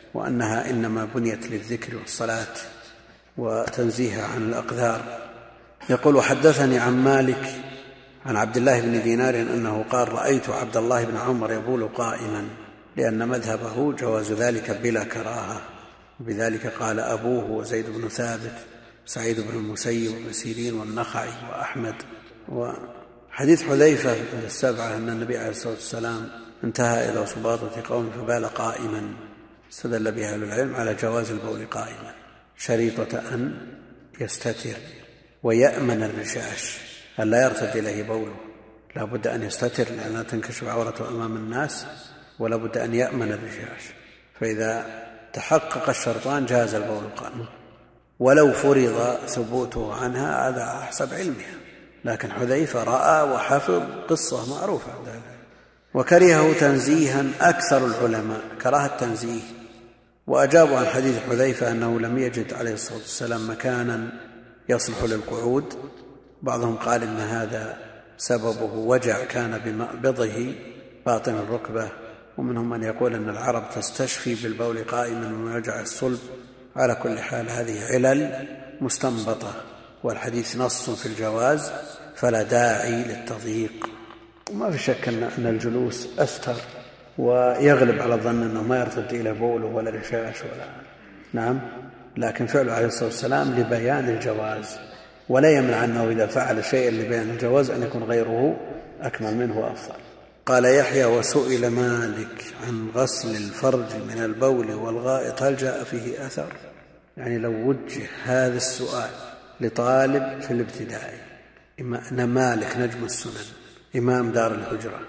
وأنها إنما بنيت للذكر والصلاة وتنزيها عن الأقدار. يقول: وحدثني عن مالك عن عبد الله بن دينار أنه قال: رأيت عبد الله بن عمر يبول قائما، لأن مذهبه جواز ذلك بلا كراهة، وبذلك قال أبوه وزيد بن ثابت سعيد بن المسيب وابن سيرين والنخعي وأحمد. وحديث حذيفة عند السبعة أن النبي عليه الصلاة والسلام انتهى إلى سباطة قوم فبال قائما، استدل بها أهل العلم على جواز البول قائما، شريطة أن يستتر ويأمن الرشاش، أن لا يرتد إليه بوله، لا بد أن يستتر لأنها تنكشف عورته أمام الناس، ولا بد أن يأمن الرشاش. فإذا تحقق الشرطان جاز البول قائما، ولو فرض ثبوته عنها هذا حسب علمها، لكن حذيفة رأى وحفظ قصة معروفة ذلك. وكرهه تنزيها أكثر العلماء كراهة تنزيه، وأجابوا عن حديث حذيفة أنه لم يجد عليه الصلاة والسلام مكانا يصلح للقعود. بعضهم قال إن هذا سببه وجع كان بمأبضه باطن الركبة، ومنهم من يقول أن العرب تستشفي بالبول قائما من وجع الصلب. على كل حال هذه علل مستنبطة، والحديث نص في الجواز فلا داعي للتضييق. وما في شك أن الجلوس أستر ويغلب على الظن أنه ما يرتد إلى بوله ولا رشاش ولا نعم، لكن فعله عليه الصلاة والسلام لبيان الجواز، ولا يمنع أنه إذا فعل شيئا لبيان الجواز أن يكون غيره أكمل منه وأفضل. قال يحيى: وسئل مالك عن غسل الفرج من البول والغائط هل جاء فيه أثر؟ يعني لو وجه هذا السؤال لطالب في الابتدائي، أن مالك نجم السنن، إمام دار الهجرة،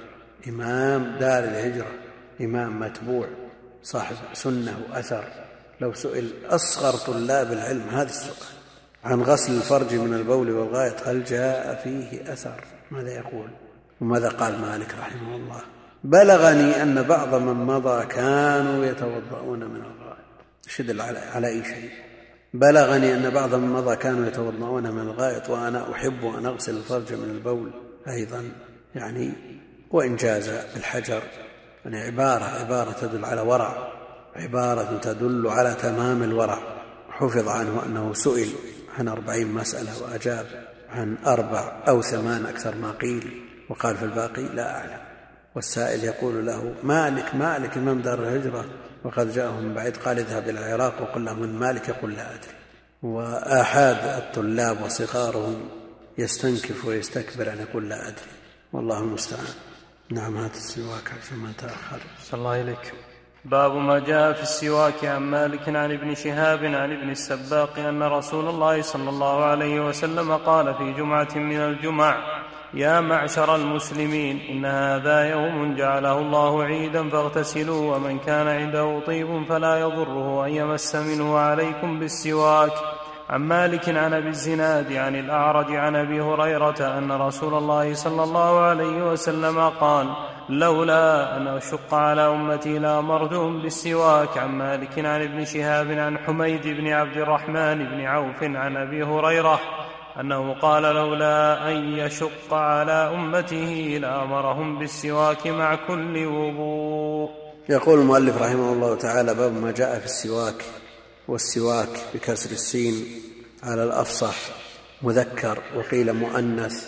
إمام متبوع صاحب سنة وأثر، لو سئل أصغر طلاب العلم هذا السؤال عن غسل الفرج من البول والغائط هل جاء فيه أثر، ماذا يقول؟ وماذا قال مالك رحمه الله؟ بلغني أن بعض من مضى كانوا يتوضؤون من الغائط. شدل على أي شيء؟ بلغني أن بعض من مضى كانوا يتوضؤون من الغائط وأنا أحب أن أغسل الفرج من البول أيضا، يعني وإن جاز بالحجر، يعني عبارة تدل على ورع، عبارة تدل على تمام الورع. حفظ عنه أنه سئل عن 40 مسألة وأجاب عن 4 أو 8 أكثر ما قيل، وقال في الباقي لا أعلم. والسائل يقول له: مالك إمام دار الهجرة وقد جاءهم من بعيد، قال اذهب إلى العراق وقل له من مالك، يقول لا أدري. وآحاد الطلاب وصغارهم يستنكف ويستكبر أن يقول لا أدري، والله المستعان. نعم، هات السواك عشان ما تأخر. صلى الله إليك. باب ما جاء في السواك. عن مالك عن ابن شهاب عن ابن السباق أن رسول الله صلى الله عليه وسلم قال في جمعة من الجمع: يا معشر المسلمين، إن هذا يوم جعله الله عيدا فاغتسلوا، ومن كان عنده طيب فلا يضره أن يمس منه، عليكم بالسواك. عن مالك عن أبي الزناد عن الأعرج عن أبي هريرة أن رسول الله صلى الله عليه وسلم قال: لولا أن أشق على أمتي لأمرتهم بالسواك. عن مالك عن ابن شهاب عن حميد بن عبد الرحمن بن عوف عن أبي هريرة أنه قال: لولا أن يشق على أمته لأمرهم بالسواك مع كل وضوء. يقول المؤلف رحمه الله تعالى: باب ما جاء في السواك. والسواك بكسر السين على الأفصح مذكر، وقيل مؤنث،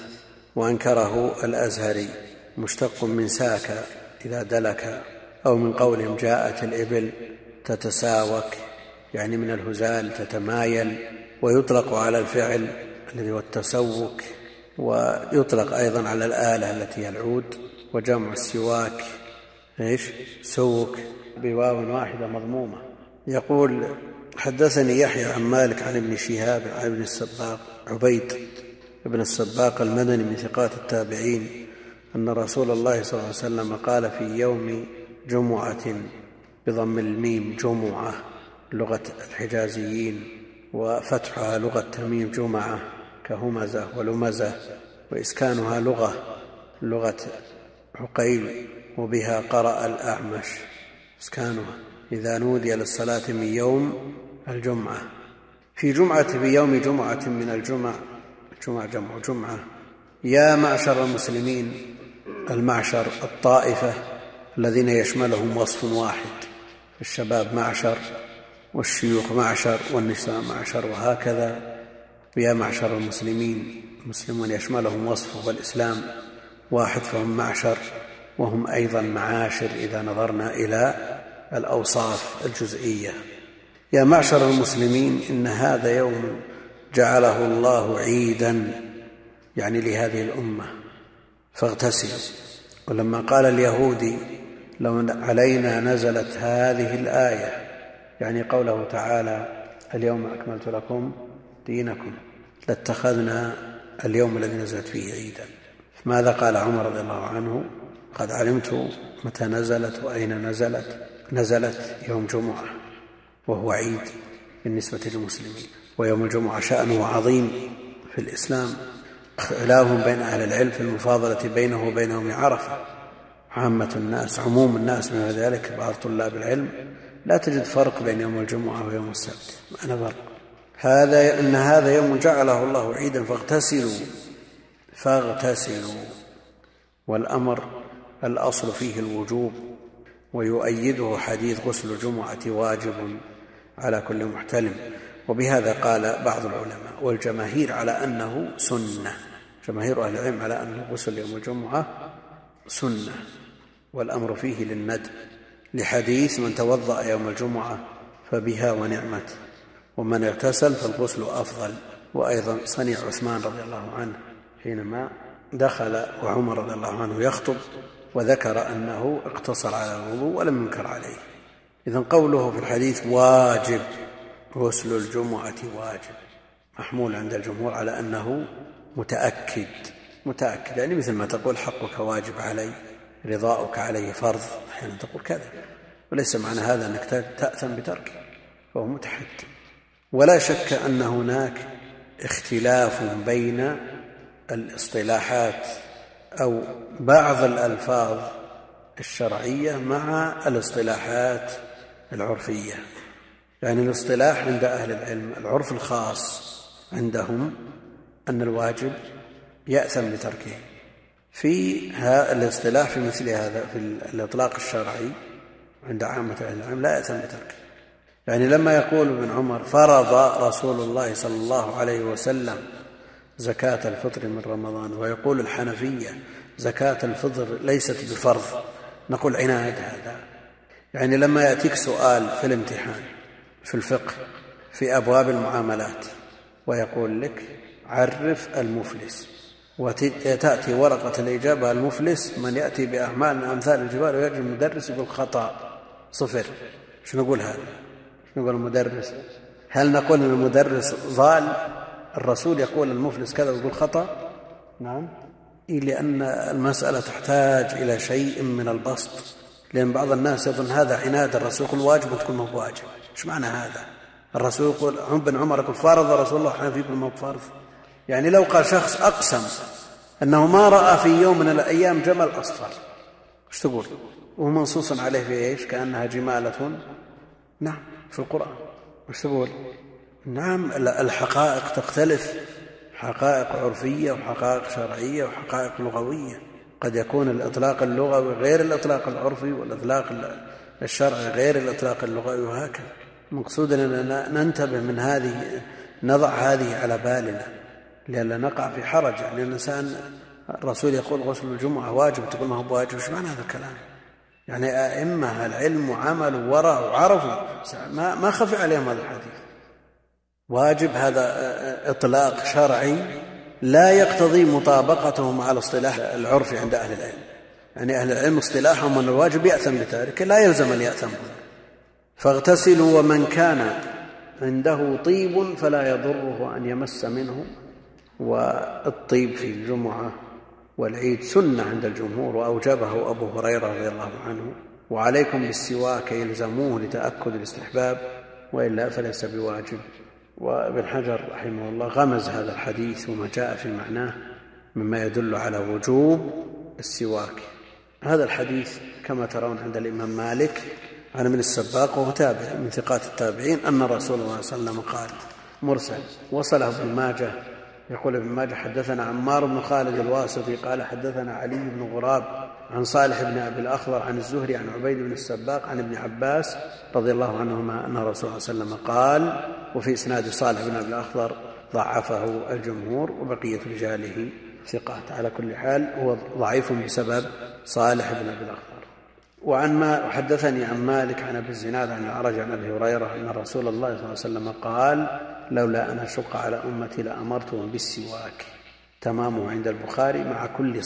وأنكره الأزهري، مشتق من ساك إذا دلك، أو من قولهم جاءت الإبل تتساوك، يعني من الهزال تتمايل. ويطلق على الفعل الذي هو التسوك، ويطلق أيضا على الآلة التي هي العود. وجمع السواك سوك بواو واحدة مضمومة. يقول: حدثني يحيى عن مالك عن ابن شهاب عن ابن السباق عبيد ابن السباق المدني من ثقات التابعين أن رسول الله صلى الله عليه وسلم قال في يوم جمعة بضم الميم جمعة لغة الحجازيين، وفتحها لغة تميم جمعة كهمزة ولمزة، وإسكانها لغة عقيل، وبها قرأ الأعمش إسكانها إذا نودي للصلاة من يوم الجمعة. في يوم جمعة من الجمع، جمع جمعة. يا معشر المسلمين، المعشر الطائفة الذين يشملهم وصف واحد، الشباب معشر والشيوخ معشر والنساء معشر، وهكذا يا معشر المسلمين. المسلمون يشملهم وصفه والإسلام واحد فهم معشر، وهم أيضا معاشر إذا نظرنا إلى الأوصاف الجزئية. يا معشر المسلمين إن هذا يوم جعله الله عيدا يعني لهذه الأمة فاغتسلوا. ولما قال اليهودي لو علينا نزلت هذه الآية يعني قوله تعالى اليوم أكملت لكم دينكم لاتخذنا اليوم الذي نزلت فيه عيدا. ماذا قال عمر رضي الله عنه؟ قد علمت متى نزلت وأين نزلت يوم جمعة وهو عيد بالنسبة للمسلمين، ويوم الجمعة شأنه عظيم في الإسلام. خلاف بين أهل العلم في المفاضلة بينه وبين يوم عرفة. عامة الناس عموم الناس من ذلك بعض طلاب العلم لا تجد فرق بين يوم الجمعة ويوم السبت، ما فرق. إن هذا يوم جعله الله عيدا فاغتسلوا. والأمر الأصل فيه الوجوب، ويؤيده حديث غسل الجمعة واجب على كل محتلم. وبهذا قال بعض العلماء والجماهير على أنه سنة، جماهير أهل العلم على أنه غسل يوم الجمعة سنة، والأمر فيه للندب لحديث من توضأ يوم الجمعة فبها ونعمت، ومن اغتسل فالغسل أفضل. وأيضا صنيع عثمان رضي الله عنه حينما دخل وعمر رضي الله عنه يخطب وذكر أنه اقتصر على الوضوء ولم ينكر عليه. إذن قوله في الحديث واجب غسل الجمعة واجب محمول عند الجمهور على أنه متأكد يعني مثل ما تقول حقك واجب علي، رضاؤك عليه فرض، أحيانا تقول كذا، وليس معنى هذا أنك تأثم بتركه، فهو متحتم. ولا شك أن هناك اختلاف بين الاصطلاحات أو بعض الألفاظ الشرعية مع الاصطلاحات العرفية. يعني الاصطلاح عند أهل العلم العرف الخاص عندهم أن الواجب يأثم بتركه. في الاصطلاح في مثل هذا في الإطلاق الشرعي عند عامة أهل العلم لا يأثم بتركه. يعني لما يقول ابن عمر فرض رسول الله صلى الله عليه وسلم زكاة الفطر من رمضان، ويقول الحنفية زكاة الفطر ليست بفرض، نقول عناد هذا. يعني لما يأتيك سؤال في الامتحان في الفقه في أبواب المعاملات ويقول لك عرف المفلس، وتأتي ورقة الإجابة المفلس من يأتي بأعمال من أمثال الجبال ويجري المدرس بالخطأ 0. شو نقول هذا؟ شو نقول المدرس؟ هل نقول أن المدرس ضال؟ الرسول يقول المفلس كذا ويقول خطأ؟ نعم، لأن المسألة تحتاج إلى شيء من البسط، لأن بعض الناس يظن هذا عناد، الرسول يقول واجب وتقول ما هو واجب. ايش معنى هذا؟ الرسول يقول ابن عمر يقول فرض رسول الله حنفي يقول ما هو فرض. يعني لو قال شخص أقسم أنه ما رأى في يوم من الأيام جمل أصفر، ايش تقول؟ وهو منصوص عليه في ايش؟ كأنها جمالة نعم في القرآن، ايش تقول؟ نعم الحقائق تختلف، حقائق عرفية وحقائق شرعية وحقائق لغوية. قد يكون الإطلاق اللغوي غير الإطلاق العرفي، والإطلاق الشرعي غير الإطلاق اللغوي، وهكذا. مقصود أننا ننتبه من هذه، نضع هذه على بالنا لئلا نقع في حرج. يعني الإنسان الرسول يقول غسل الجمعة واجب تقول ما هو بواجب، ايش معنى هذا الكلام؟ يعني أئمة العلم وعملوا ورعوا وعرفوا ما خفي عليهم هذا الحديث. واجب هذا إطلاق شرعي لا يقتضي مطابقته مع الاصطلاح العرفي عند أهل العلم. يعني أهل العلم اصطلاحهم أن الواجب يأثم بتاركه، لا يلزم أن يأثم. فاغتسلوا ومن كان عنده طيب فلا يضره أن يمس منه. والطيب في الجمعة والعيد سنة عند الجمهور، وأوجبه أبو هريرة رضي الله عنه. وعليكم بالسواك يلزموه لتأكد الاستحباب، وإلا فليس بواجب. وابن حجر رحمه الله غمز هذا الحديث وما جاء في معناه مما يدل على وجوب السواك. هذا الحديث كما ترون عند الإمام مالك عن ابن السباق وهو تابع من ثقات التابعين أن رسول الله صلى الله عليه وسلم قال مرسل، وصله ابن ماجه. يقول ابن ماجه حدثنا عمار بن خالد الواسطي قال حدثنا علي بن غراب عن صالح بن أبي الأخضر عن الزهري عن عبيد بن السباق عن ابن عباس رضي الله عنهما أن الرسول صلى الله عليه وسلم قال. وفي إسناد صالح بن أبي الأخضر ضعفه الجمهور وبقية رجاله ثقات. على كل حال هو ضعيف بسبب صالح بن أبي الأخضر. وحدثني عن مالك عن أبي الزناد عن الأعرج عن أبي هريرة أن رسول الله صلى الله عليه وسلم قال لولا أن أشق على أمتي لأمرتهم بالسواك. تمامه عند البخاري مع كل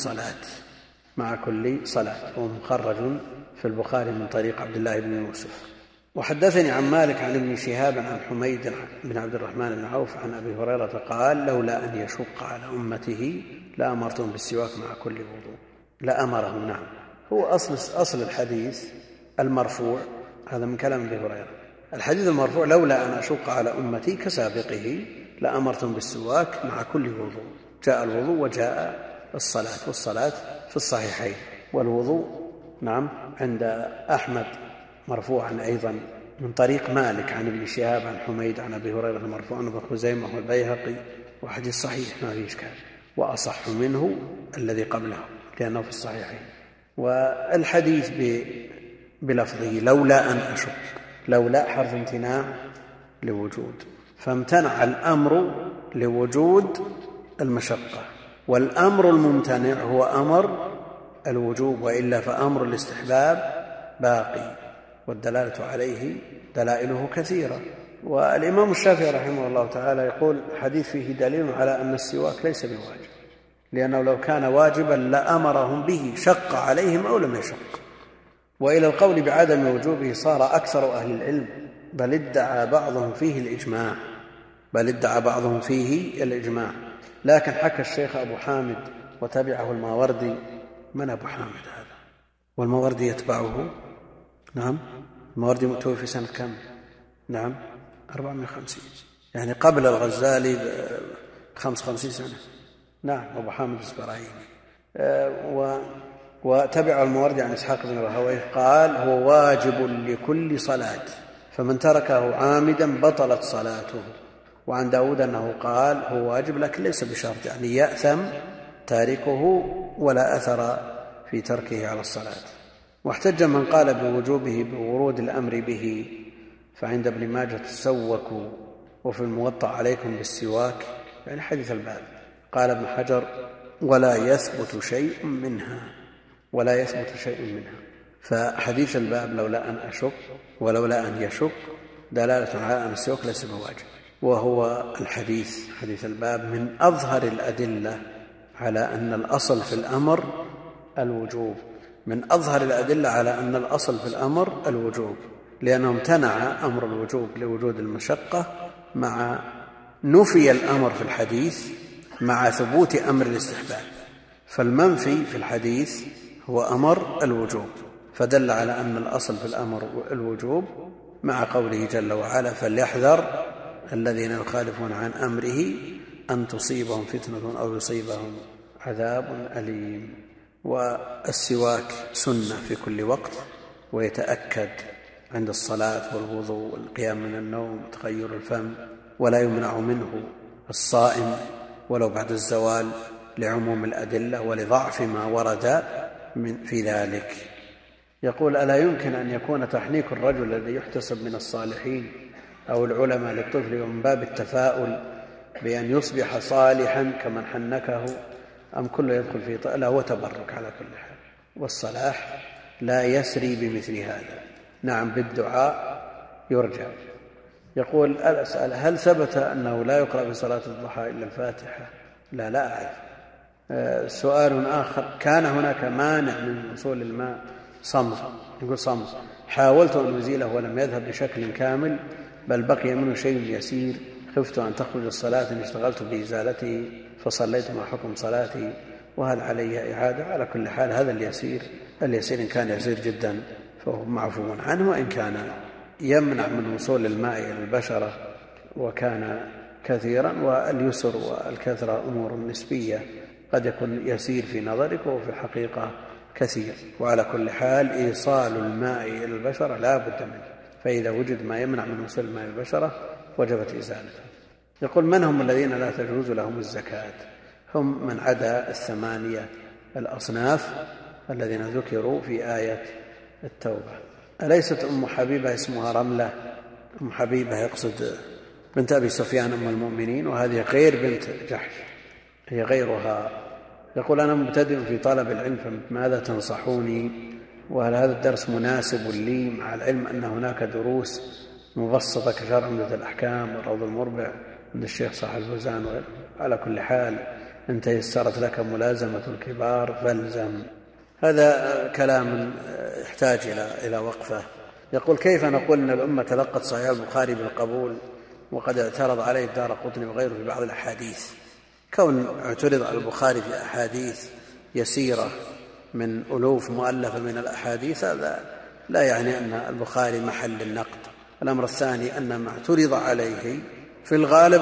صلاة هو مخرج في البخاري من طريق عبد الله بن يوسف. وحدثني عن مالك عن ابن شهاب عن حميد بن عبد الرحمن بن عوف عن أبي هريرة قال لولا أن يشق على أمته لأمرتهم بالسواك مع كل وضوء. لأمرهم. نعم، هو أصل الحديث المرفوع هذا من كلام أبي هريرة. الحديث المرفوع لولا أن أشق على أمتي كسابقه لأمرتهم بالسواك مع كل وضوء. جاء الوضوء وجاء الصلاة، والصلاة في الصحيحين، والوضوء نعم عند أحمد مرفوعا أيضا من طريق مالك عن ابن شهاب عن حميد عن أبي هريرة مرفوعا ابن خزيمة والبيهقي، وحديث صحيح ما فيه إشكال، وأصح منه الذي قبله لأنه في الصحيحين. والحديث بلفظه لولا أن أشق، لولا حرف امتناع لوجود، فامتنع الأمر لوجود المشقة، والأمر الممتنع هو أمر الوجوب، وإلا فأمر الاستحباب باقي، والدلالة عليه دلائله كثيرة. والإمام الشافعي رحمه الله تعالى يقول الحديث فيه دليل على أن السواك ليس بواجب، لأنه لو كان واجبا لأمرهم به، شق عليهم أو لم يشق. وإلى القول بعدم وجوبه صار أكثر أهل العلم، بل ادعى بعضهم فيه الإجماع. لكن حكى الشيخ أبو حامد وتبعه الماوردي. من أبو حامد هذا؟ والماوردي يتبعه؟ نعم، الماوردي متوفي في سنة كم؟ نعم 450، يعني قبل الغزالي ب55 سنة. نعم، أبو حامد الزبرايني. وتبع الماوردي عن إسحاق بن راهويه قال هو واجب لكل صلاة، فمن تركه عامدا بطلت صلاته. وعن داود أنه قال هو واجب لكن ليس بشرط، يعني يأثم تاركه ولا أثر في تركه على الصلاة. واحتج من قال بوجوبه بورود الأمر به، فعند ابن ماجه تسوكوا، وفي الموطأ عليكم بالسواك، يعني حديث الباب. قال ابن حجر ولا يثبت شيء منها. فحديث الباب لولا أن أشق ولولا أن يشق دلالة على أن السواك ليس بواجب، وهو حديث الباب من أظهر الأدلة على أن الأصل في الأمر الوجوب، من أظهر الأدلة على أن الأصل في الأمر الوجوب، لأنه امتنع أمر الوجوب لوجود المشقة، مع نفي الأمر في الحديث مع ثبوت أمر الاستحباب. فالمنفي في الحديث هو أمر الوجوب، فدل على أن الأصل في الأمر الوجوب، مع قوله جل وعلا فليحذر الذين يخالفون عن أمره أن تصيبهم فتنة أو يصيبهم عذاب أليم. والسواك سنة في كل وقت، ويتأكد عند الصلاة والوضوء والقيام من النوم تغير الفم، ولا يمنع منه الصائم ولو بعد الزوال، لعموم الأدلة ولضعف ما ورد في ذلك. يقول ألا يمكن أن يكون تحنيك الرجل الذي يحتسب من الصالحين أو العلماء للطفل ومن باب التفاؤل بأن يصبح صالحا كمن حنكه، أم كله يدخل في لا هو تبرك على كل حال، والصلاح لا يسري بمثل هذا. نعم، بالدعاء يرجع. يقول أسأل هل ثبت أنه لا يقرأ في صلاة الضحى إلا الفاتحة؟ لا أعرف. سؤال آخر، كان هناك مانع من وصول الماء صمت، يقول صمت، حاولت أن أزيله ولم يذهب بشكل كامل، بل بقي منه شيء يسير، خفت أن تخرج الصلاة إن اشتغلت بإزالته فصليت مع حكم صلاتي، وهل علي إعادة؟ على كل حال هذا اليسير إن كان يسير جدا فهو معفو عنه، وإن كان يمنع من وصول الماء إلى البشرة وكان كثيرا، واليسر والكثرة أمور نسبية، قد يكون يسير في نظرك وفي الحقيقة كثير. وعلى كل حال إيصال الماء إلى البشرة لا بد منه، فإذا وجد ما يمنع من وصول الماء إلى البشرة وجبت إزالته. يقول من هم الذين لا تجوز لهم الزكاة؟ هم من عدا 8 الأصناف الذين ذكروا في آية التوبة. أليست أم حبيبة اسمها رملة؟ أم حبيبة يقصد بنت أبي سفيان أم المؤمنين، وهذه غير بنت جحش، هي غيرها. يقول: أنا مبتدئ في طلب العلم فماذا تنصحوني؟ وهل هذا الدرس مناسب لي مع العلم أن هناك دروس مبسطة كشرح عمدة الأحكام والروض المربع عند الشيخ صالح الفوزان؟ على كل حال إن تيسرت لك ملازمة الكبار فالزم. هذا كلام يحتاج إلى وقفة. يقول: كيف نقول أن الأمة تلقت صحيح البخاري بالقبول وقد اعترض عليه الدارقطني وغيره في بعض الأحاديث؟ كون اعترض على البخاري في أحاديث يسيرة من ألوف مؤلفة من الأحاديث هذا لا يعني أن البخاري محل النقد. الأمر الثاني أن ما اعترض عليه في الغالب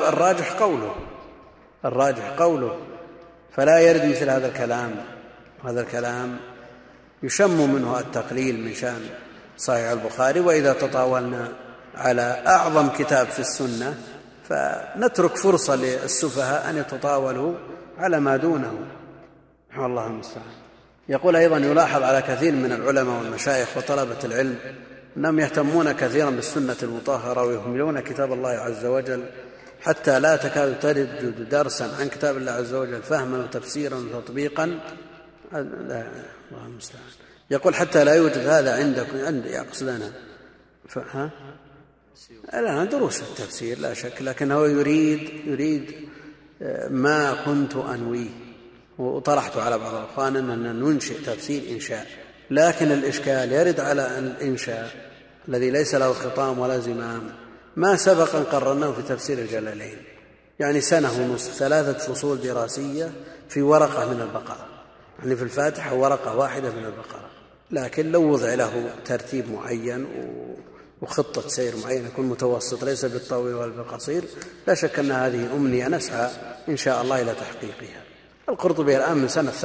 الراجح قوله، فلا يرد مثل هذا الكلام. هذا الكلام يشم منه التقليل من شأن صحيح البخاري. وإذا تطاولنا على أعظم كتاب في السنة فنترك فرصة للسفهاء أن يتطاولوا على ما دونه، والله المستعان. يقول أيضا: يلاحظ على كثير من العلماء والمشايخ وطلبة العلم أنهم يهتمون كثيرا بالسنة المطهرة ويهملون كتاب الله عز وجل حتى لا تكاد تجد درسا عن كتاب الله عز وجل فهما وتفسيرا وتطبيقا. الله المستعان. يقول: حتى لا يوجد هذا عندي يقصد أنا الآن دروس التفسير لا شك، لكنه يريد ما كنت أنويه. وطرحت على بعض الأخوان أننا ننشئ تفسير إنشاء، لكن الإشكال يرد على الإنشاء الذي ليس له خطام ولا زمام ما سبق أن قررناه في تفسير الجلالين، يعني سنة ونصف 3 فصول دراسية في ورقة من البقرة، يعني في الفاتحة ورقة واحدة من البقرة. لكن لو وضع له ترتيب معين وخطة سير معينة يكون متوسط ليس بالطويل ولا بالقصير، لا شك أن هذه أمنية نسعى إن شاء الله إلى تحقيقها. القرطبي الآن من سنة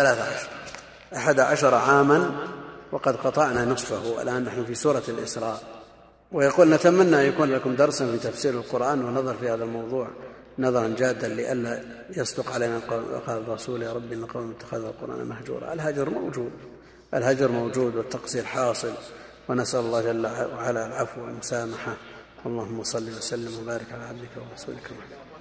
11 عاما وقد قطعنا نصفه، الآن نحن في سورة الإسراء. ويقول: نتمنى أن يكون لكم درسا في تفسير القرآن ونظر في هذا الموضوع نظرا جادا لئلا يصدق علينا قال الرسول: يا رب إن قوم اتخذوا القرآن مهجورا. الهجر موجود والتقصير حاصل، ونسأل الله جل وعلا العفو والمسامحة. اللهم صل وسلم وبارك على عبدك ورسولك محمد.